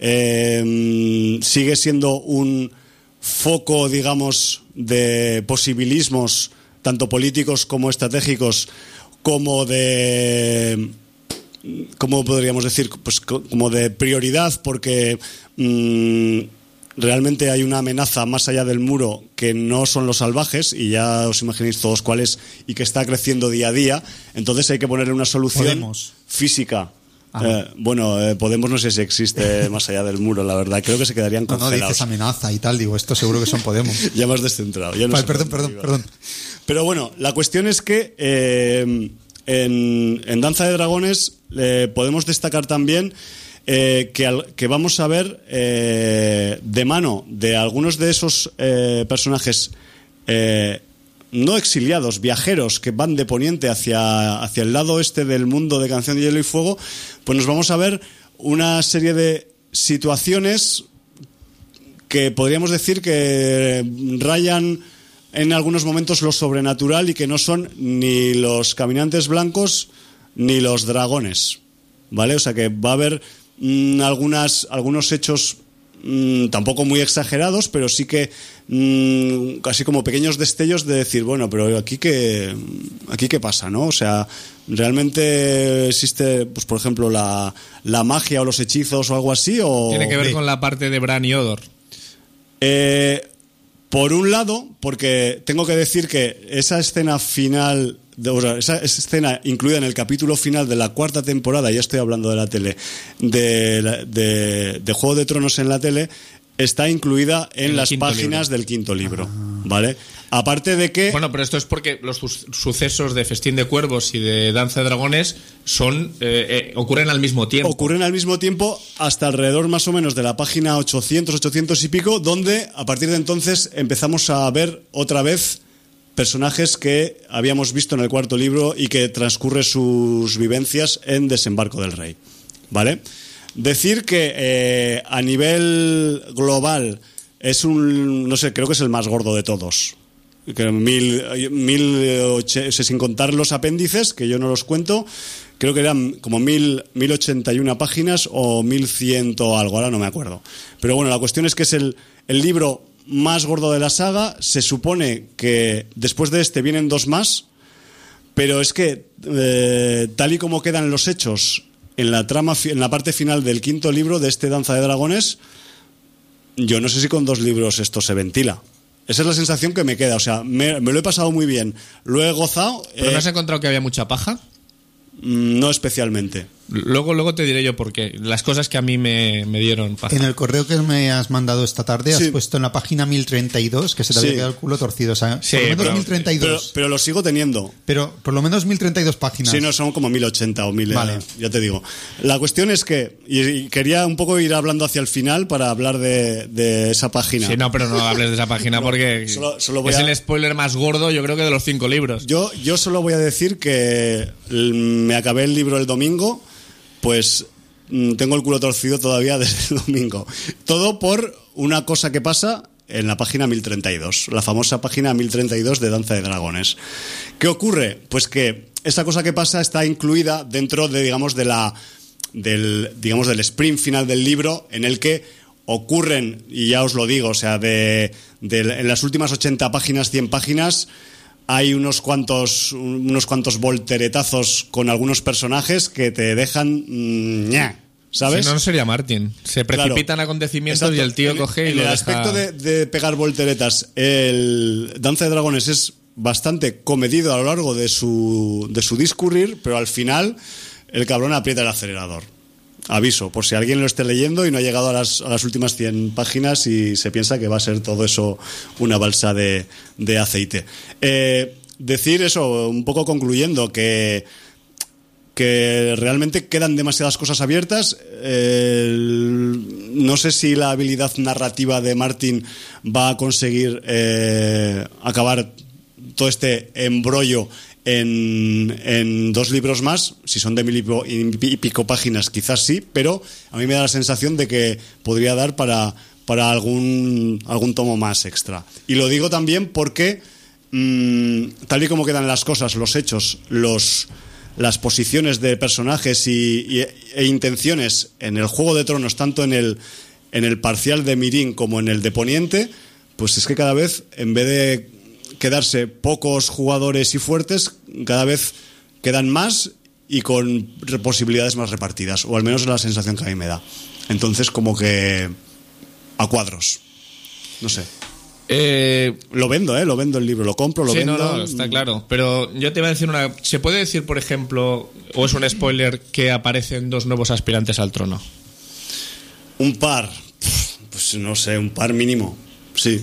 sigue siendo un foco, digamos, de posibilismos tanto políticos como estratégicos, como de, ¿cómo podríamos decir? Pues como de prioridad, porque realmente hay una amenaza más allá del muro que no son los salvajes, y ya os imagináis todos cuáles, y que está creciendo día a día. Entonces hay que ponerle una solución física. Podemos, no sé si existe más allá del muro, la verdad. Creo que se quedarían congelados. No dices amenaza y tal, digo, esto seguro que son Podemos. Ya más descentrado. Ya no vale, perdón. Pero bueno, la cuestión es que en Danza de Dragones podemos destacar también que vamos a ver de mano de algunos de esos personajes no exiliados, viajeros, que van de Poniente hacia el lado este del mundo de Canción de Hielo y Fuego, pues nos vamos a ver una serie de situaciones que podríamos decir que rayan en algunos momentos lo sobrenatural, y que no son ni los caminantes blancos ni los dragones, ¿vale? O sea que va a haber algunos hechos tampoco muy exagerados, pero sí que casi como pequeños destellos de decir, bueno, pero aquí qué pasa, ¿no? O sea, realmente existe, pues por ejemplo, la magia o los hechizos o algo así, o tiene que ver con la parte de Bran y Hodor. Por un lado, porque tengo que decir que esa escena final, esa escena incluida en el capítulo final de la cuarta temporada, ya estoy hablando de la tele, de Juego de Tronos en la tele, está incluida en las páginas del quinto libro, ¿vale? Aparte de que... Bueno, pero esto es porque los sucesos de Festín de Cuervos y de Danza de Dragones ocurren al mismo tiempo. Ocurren al mismo tiempo hasta alrededor más o menos de la página 800 y pico, donde a partir de entonces empezamos a ver otra vez personajes que habíamos visto en el cuarto libro y que transcurre sus vivencias en Desembarco del Rey, ¿vale? Decir que a nivel global es creo que es el más gordo de todos. Que sin contar los apéndices, que yo no los cuento, creo que eran como 1081 páginas o 1100 algo, ahora no me acuerdo. Pero bueno, la cuestión es que es el libro más gordo de la saga. Se supone que después de este vienen dos más, pero es que tal y como quedan los hechos en la trama, en la parte final del quinto libro de este Danza de Dragones, yo no sé si con dos libros esto se ventila. Esa es la sensación que me queda. O sea, me lo he pasado muy bien, lo he gozado. ¿Pero no has encontrado que había mucha paja? No especialmente. Luego te diré yo por qué. Las cosas que a mí me dieron paja. En el correo que me has mandado esta tarde has puesto en la página 1032 que se te había quedado el culo torcido. O sea, sí, por lo menos 1032. Pero lo sigo teniendo. Pero por lo menos 1032 páginas. Sí, no, son como 1080 o 1000. Vale. Ya te digo. La cuestión es que, y quería un poco ir hablando hacia el final para hablar de esa página. Sí, no, pero no hables de esa página porque solo es el spoiler más gordo, yo creo, que de los 5 libros. Yo solo voy a decir que me acabé el libro el domingo, pues tengo el culo torcido todavía desde el domingo. Todo por una cosa que pasa en la página 1032, la famosa página 1032 de Danza de Dragones. ¿Qué ocurre? Pues que esa cosa que pasa está incluida dentro de, digamos, del sprint final del libro, en el que ocurren, y ya os lo digo, o sea, en las últimas 80 páginas, 100 páginas, hay unos cuantos volteretazos con algunos personajes que te dejan ¿sabes? Si no sería Martin. Se precipitan acontecimientos. Exacto. Y el tío coge y en lo el deja... aspecto de pegar volteretas, el Danza de Dragones es bastante comedido a lo largo de su discurrir, pero al final el cabrón aprieta el acelerador. Aviso, por si alguien lo esté leyendo y no ha llegado a las últimas 100 páginas y se piensa que va a ser todo eso una balsa de aceite. Decir eso, un poco concluyendo, que realmente quedan demasiadas cosas abiertas. No sé si la habilidad narrativa de Martin va a conseguir acabar todo este embrollo en 2 libros más. Si son de 1000 y pico páginas, quizás sí, pero a mí me da la sensación de que podría dar para algún tomo más extra. Y lo digo también porque tal y como quedan las cosas, los hechos, las posiciones de personajes e intenciones en el Juego de Tronos, tanto en el parcial de Mirin como en el de Poniente, pues es que cada vez, en vez de quedarse pocos jugadores y fuertes, cada vez quedan más y con posibilidades más repartidas, o al menos es la sensación que a mí me da. Entonces, como que a cuadros, no sé. Lo vendo el libro, lo compro, lo vendo. No, está claro. Pero yo te iba a decir ¿se puede decir, por ejemplo, o es un spoiler, que aparecen 2 nuevos aspirantes al trono? Un par, pues no sé, un par mínimo. Sí.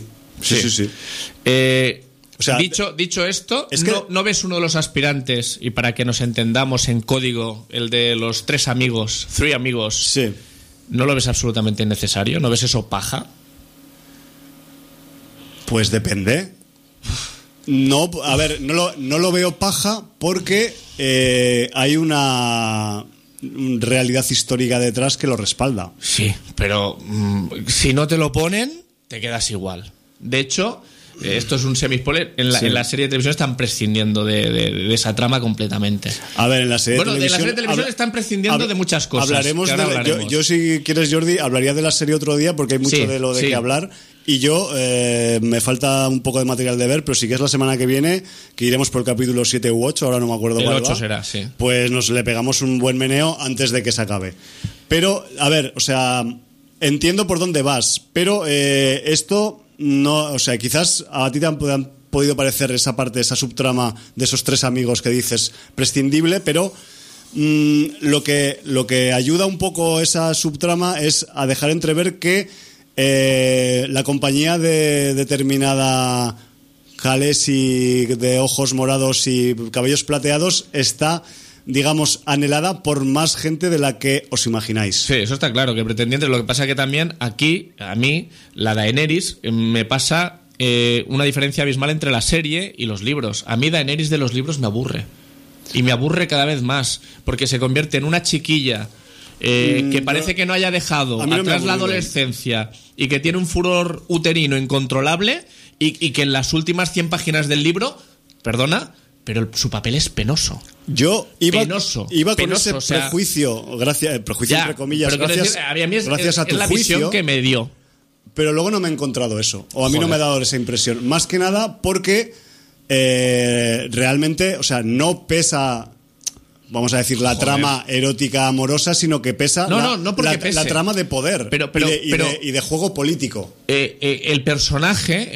O sea, dicho esto, es que no ves uno de los aspirantes, y para que nos entendamos en código, el de los 3 amigos, 3 amigos. Sí. ¿No lo ves absolutamente innecesario? ¿No ves eso paja? Pues depende. No, a ver, no lo veo paja porque hay una realidad histórica detrás que lo respalda. Sí, pero si no te lo ponen, te quedas igual. De hecho, esto es un semi-spoiler. En la serie de televisión están prescindiendo de esa trama completamente. A ver, en la serie de televisión... de la serie de televisión están prescindiendo de muchas cosas. Hablaremos yo, si quieres, Jordi, hablaría de la serie otro día porque hay mucho de qué hablar. Y yo, me falta un poco de material de ver, pero sí que es la semana que viene, que iremos por el capítulo 7 u 8, ahora no me acuerdo cuál va. El 8 será, sí. Pues nos le pegamos un buen meneo antes de que se acabe. Pero, a ver, o sea, entiendo por dónde vas, pero esto no, o sea, quizás a ti te han podido parecer esa parte, esa subtrama de esos 3 amigos que dices prescindible, pero lo que ayuda un poco esa subtrama es a dejar entrever que la compañía de determinada Khaleesi de ojos morados y cabellos plateados está, digamos, anhelada por más gente de la que os imagináis. Sí, eso está claro, que pretendientes. Lo que pasa que también aquí, a mí, la Daenerys, me pasa una diferencia abismal entre la serie y los libros. A mí Daenerys de los libros me aburre. Y me aburre cada vez más, porque se convierte en una chiquilla que parece que no haya dejado atrás la adolescencia y que tiene un furor uterino incontrolable y que en las últimas 100 páginas del libro, perdona, pero su papel es penoso. Yo iba con ese prejuicio, prejuicio entre comillas, gracias a tu es la juicio, visión que me dio. Pero luego no me he encontrado eso, o a mí no me ha dado esa impresión. Más que nada porque realmente, o sea, no pesa, vamos a decir, la trama erótica amorosa, sino que pesa la trama de poder y de juego político. El personaje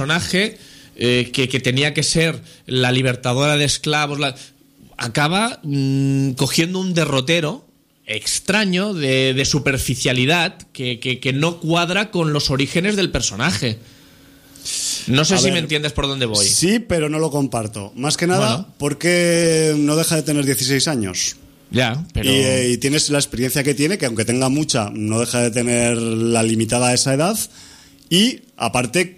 que tenía que ser la libertadora de esclavos acaba cogiendo un derrotero extraño de superficialidad que no cuadra con los orígenes del personaje. No sé si me entiendes por dónde voy. Sí, pero no lo comparto. Más que nada porque no deja de tener 16 años. Ya, pero... Y tienes la experiencia que tiene, que aunque tenga mucha, no deja de tener la limitada a esa edad. Y aparte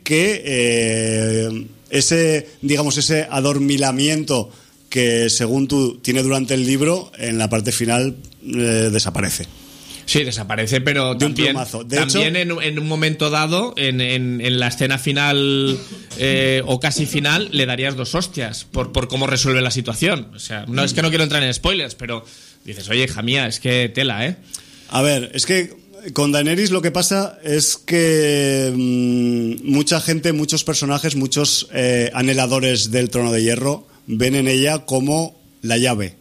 que ese adormilamiento que, según tú, tiene durante el libro, en la parte final desaparece. Sí, desaparece, pero de un también, plumazo. De también hecho, en un momento dado, en la escena final o casi final, le darías 2 hostias por cómo resuelve la situación. O sea, no es que no quiero entrar en spoilers, pero dices, oye, hija mía, es que tela, ¿eh? A ver, es que con Daenerys lo que pasa es que mucha gente, muchos personajes, muchos anheladores del Trono de Hierro ven en ella como la llave.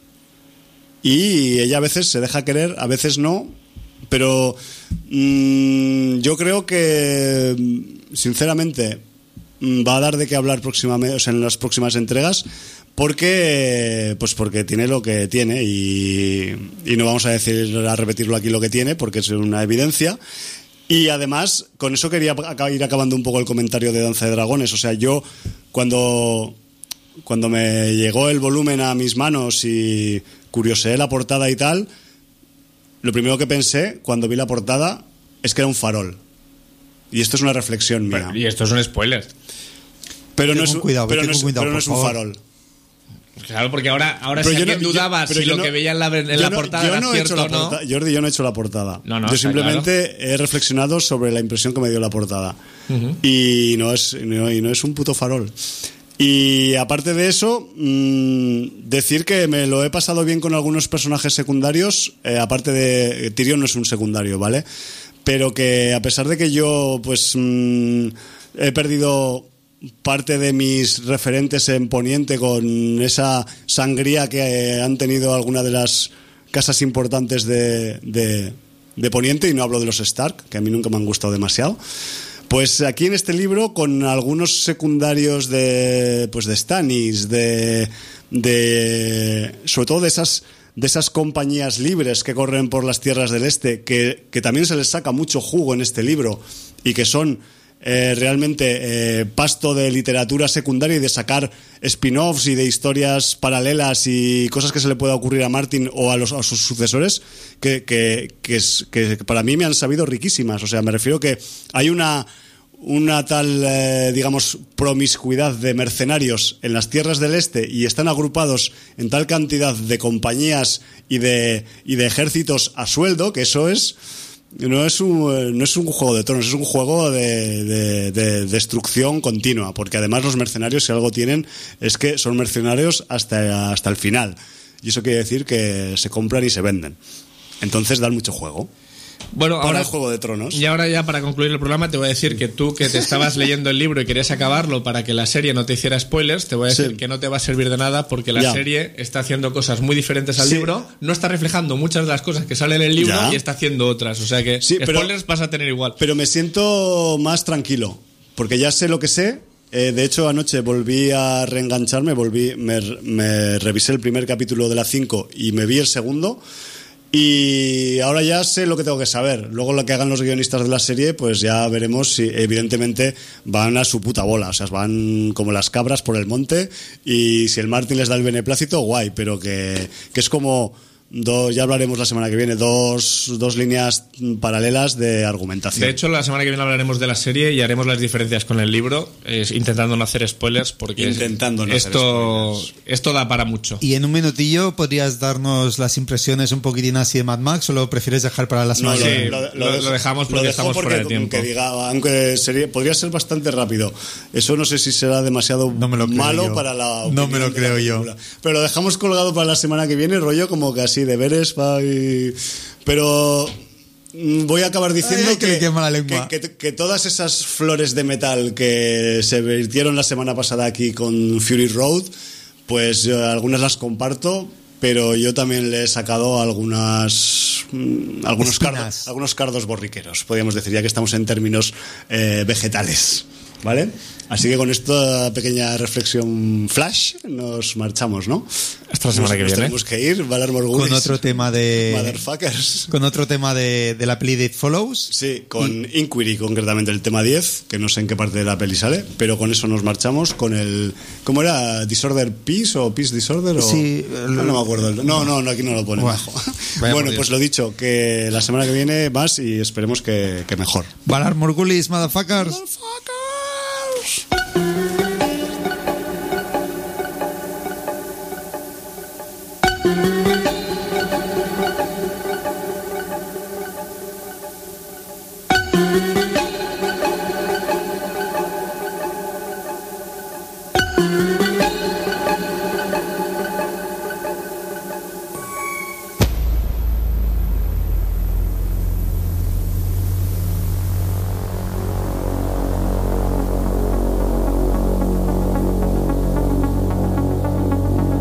Y ella a veces se deja querer, a veces no, pero yo creo que, sinceramente, va a dar de qué hablar próximamente, o sea, en las próximas entregas, porque tiene lo que tiene y no vamos a repetirlo aquí lo que tiene, porque es una evidencia. Y además, con eso quería ir acabando un poco el comentario de Danza de Dragones. O sea, yo cuando me llegó el volumen a mis manos y curioseé la portada y tal, lo primero que pensé cuando vi la portada es que era un farol. Y esto es una reflexión mía. Y esto es un spoiler. Pero no es un farol. Claro, porque ahora si alguien dudaba si lo que veía en la portada era cierto o no... Jordi, yo no he hecho la portada. No, yo simplemente he reflexionado sobre la impresión que me dio la portada. Y no es un puto farol. Y aparte de eso, decir que me lo he pasado bien con algunos personajes secundarios, aparte de... Tyrion no es un secundario, ¿vale? Pero que a pesar de que yo pues he perdido parte de mis referentes en Poniente con esa sangría que han tenido alguna de las casas importantes de Poniente, y no hablo de los Stark, que a mí nunca me han gustado demasiado. Pues aquí en este libro, con algunos secundarios de Stannis, sobre todo de esas compañías libres que corren por las tierras del este, que también se les saca mucho jugo en este libro y que son realmente pasto de literatura secundaria y de sacar spin-offs y de historias paralelas y cosas que se le pueda ocurrir a Martin o a sus sucesores que para mí me han sabido riquísimas. O sea, me refiero que hay una tal, digamos, promiscuidad de mercenarios en las tierras del este y están agrupados en tal cantidad de compañías y de ejércitos a sueldo, que eso no es un juego de tronos, es un juego de destrucción continua, porque además los mercenarios, si algo tienen, es que son mercenarios hasta el final, y eso quiere decir que se compran y se venden, entonces dan mucho juego. Bueno, ahora el Juego de Tronos. Y ahora ya para concluir el programa te voy a decir que tú, que te estabas leyendo el libro y querías acabarlo para que la serie no te hiciera spoilers, te voy a decir que no te va a servir de nada, porque la serie está haciendo cosas muy diferentes al libro, no está reflejando muchas de las cosas que salen en el libro y está haciendo otras, o sea que spoilers vas a tener igual. Pero me siento más tranquilo, porque ya sé lo que sé. De hecho, anoche volví a reengancharme, me revisé el primer capítulo de la 5 y me vi el segundo. Y ahora ya sé lo que tengo que saber. Luego lo que hagan los guionistas de la serie, pues ya veremos si evidentemente van a su puta bola. O sea, van como las cabras por el monte, y si el Martin les da el beneplácito, guay, pero que es como... ya hablaremos la semana que viene, dos líneas paralelas de argumentación. De hecho, la semana que viene hablaremos de la serie y haremos las diferencias con el libro, intentando no hacer spoilers, porque esto da para mucho. Y en un minutillo podrías darnos las impresiones un poquitín así de Mad Max, o lo prefieres dejar para la semana que viene. Lo dejamos porque estamos fuera de tiempo. Aunque podría ser bastante rápido. Eso no sé si será demasiado malo para la opinión. No me lo creo yo. Pero lo dejamos colgado para la semana que viene, rollo como que así deberes, pero voy a acabar diciendo que todas esas flores de metal que se vertieron la semana pasada aquí con Fury Road, pues algunas las comparto, pero yo también le he sacado algunos cardos borriqueros, podríamos decir, ya que estamos en términos vegetales, ¿vale? Así que con esta pequeña reflexión flash nos marchamos, ¿no? Hasta la semana que viene. Tenemos que ir, Valar Morghulis. Con otro tema de... Motherfuckers. Con otro tema de la peli de It Follows. Sí, con Inquiry, concretamente el tema 10, que no sé en qué parte de la peli sale, pero con eso nos marchamos con el... ¿Cómo era? ¿Disorder Peace o Peace Disorder? Sí. No me acuerdo. No, aquí no lo pone. Bueno, pues lo dicho, que la semana que viene más y esperemos que mejor. Valar Morghulis, motherfuckers.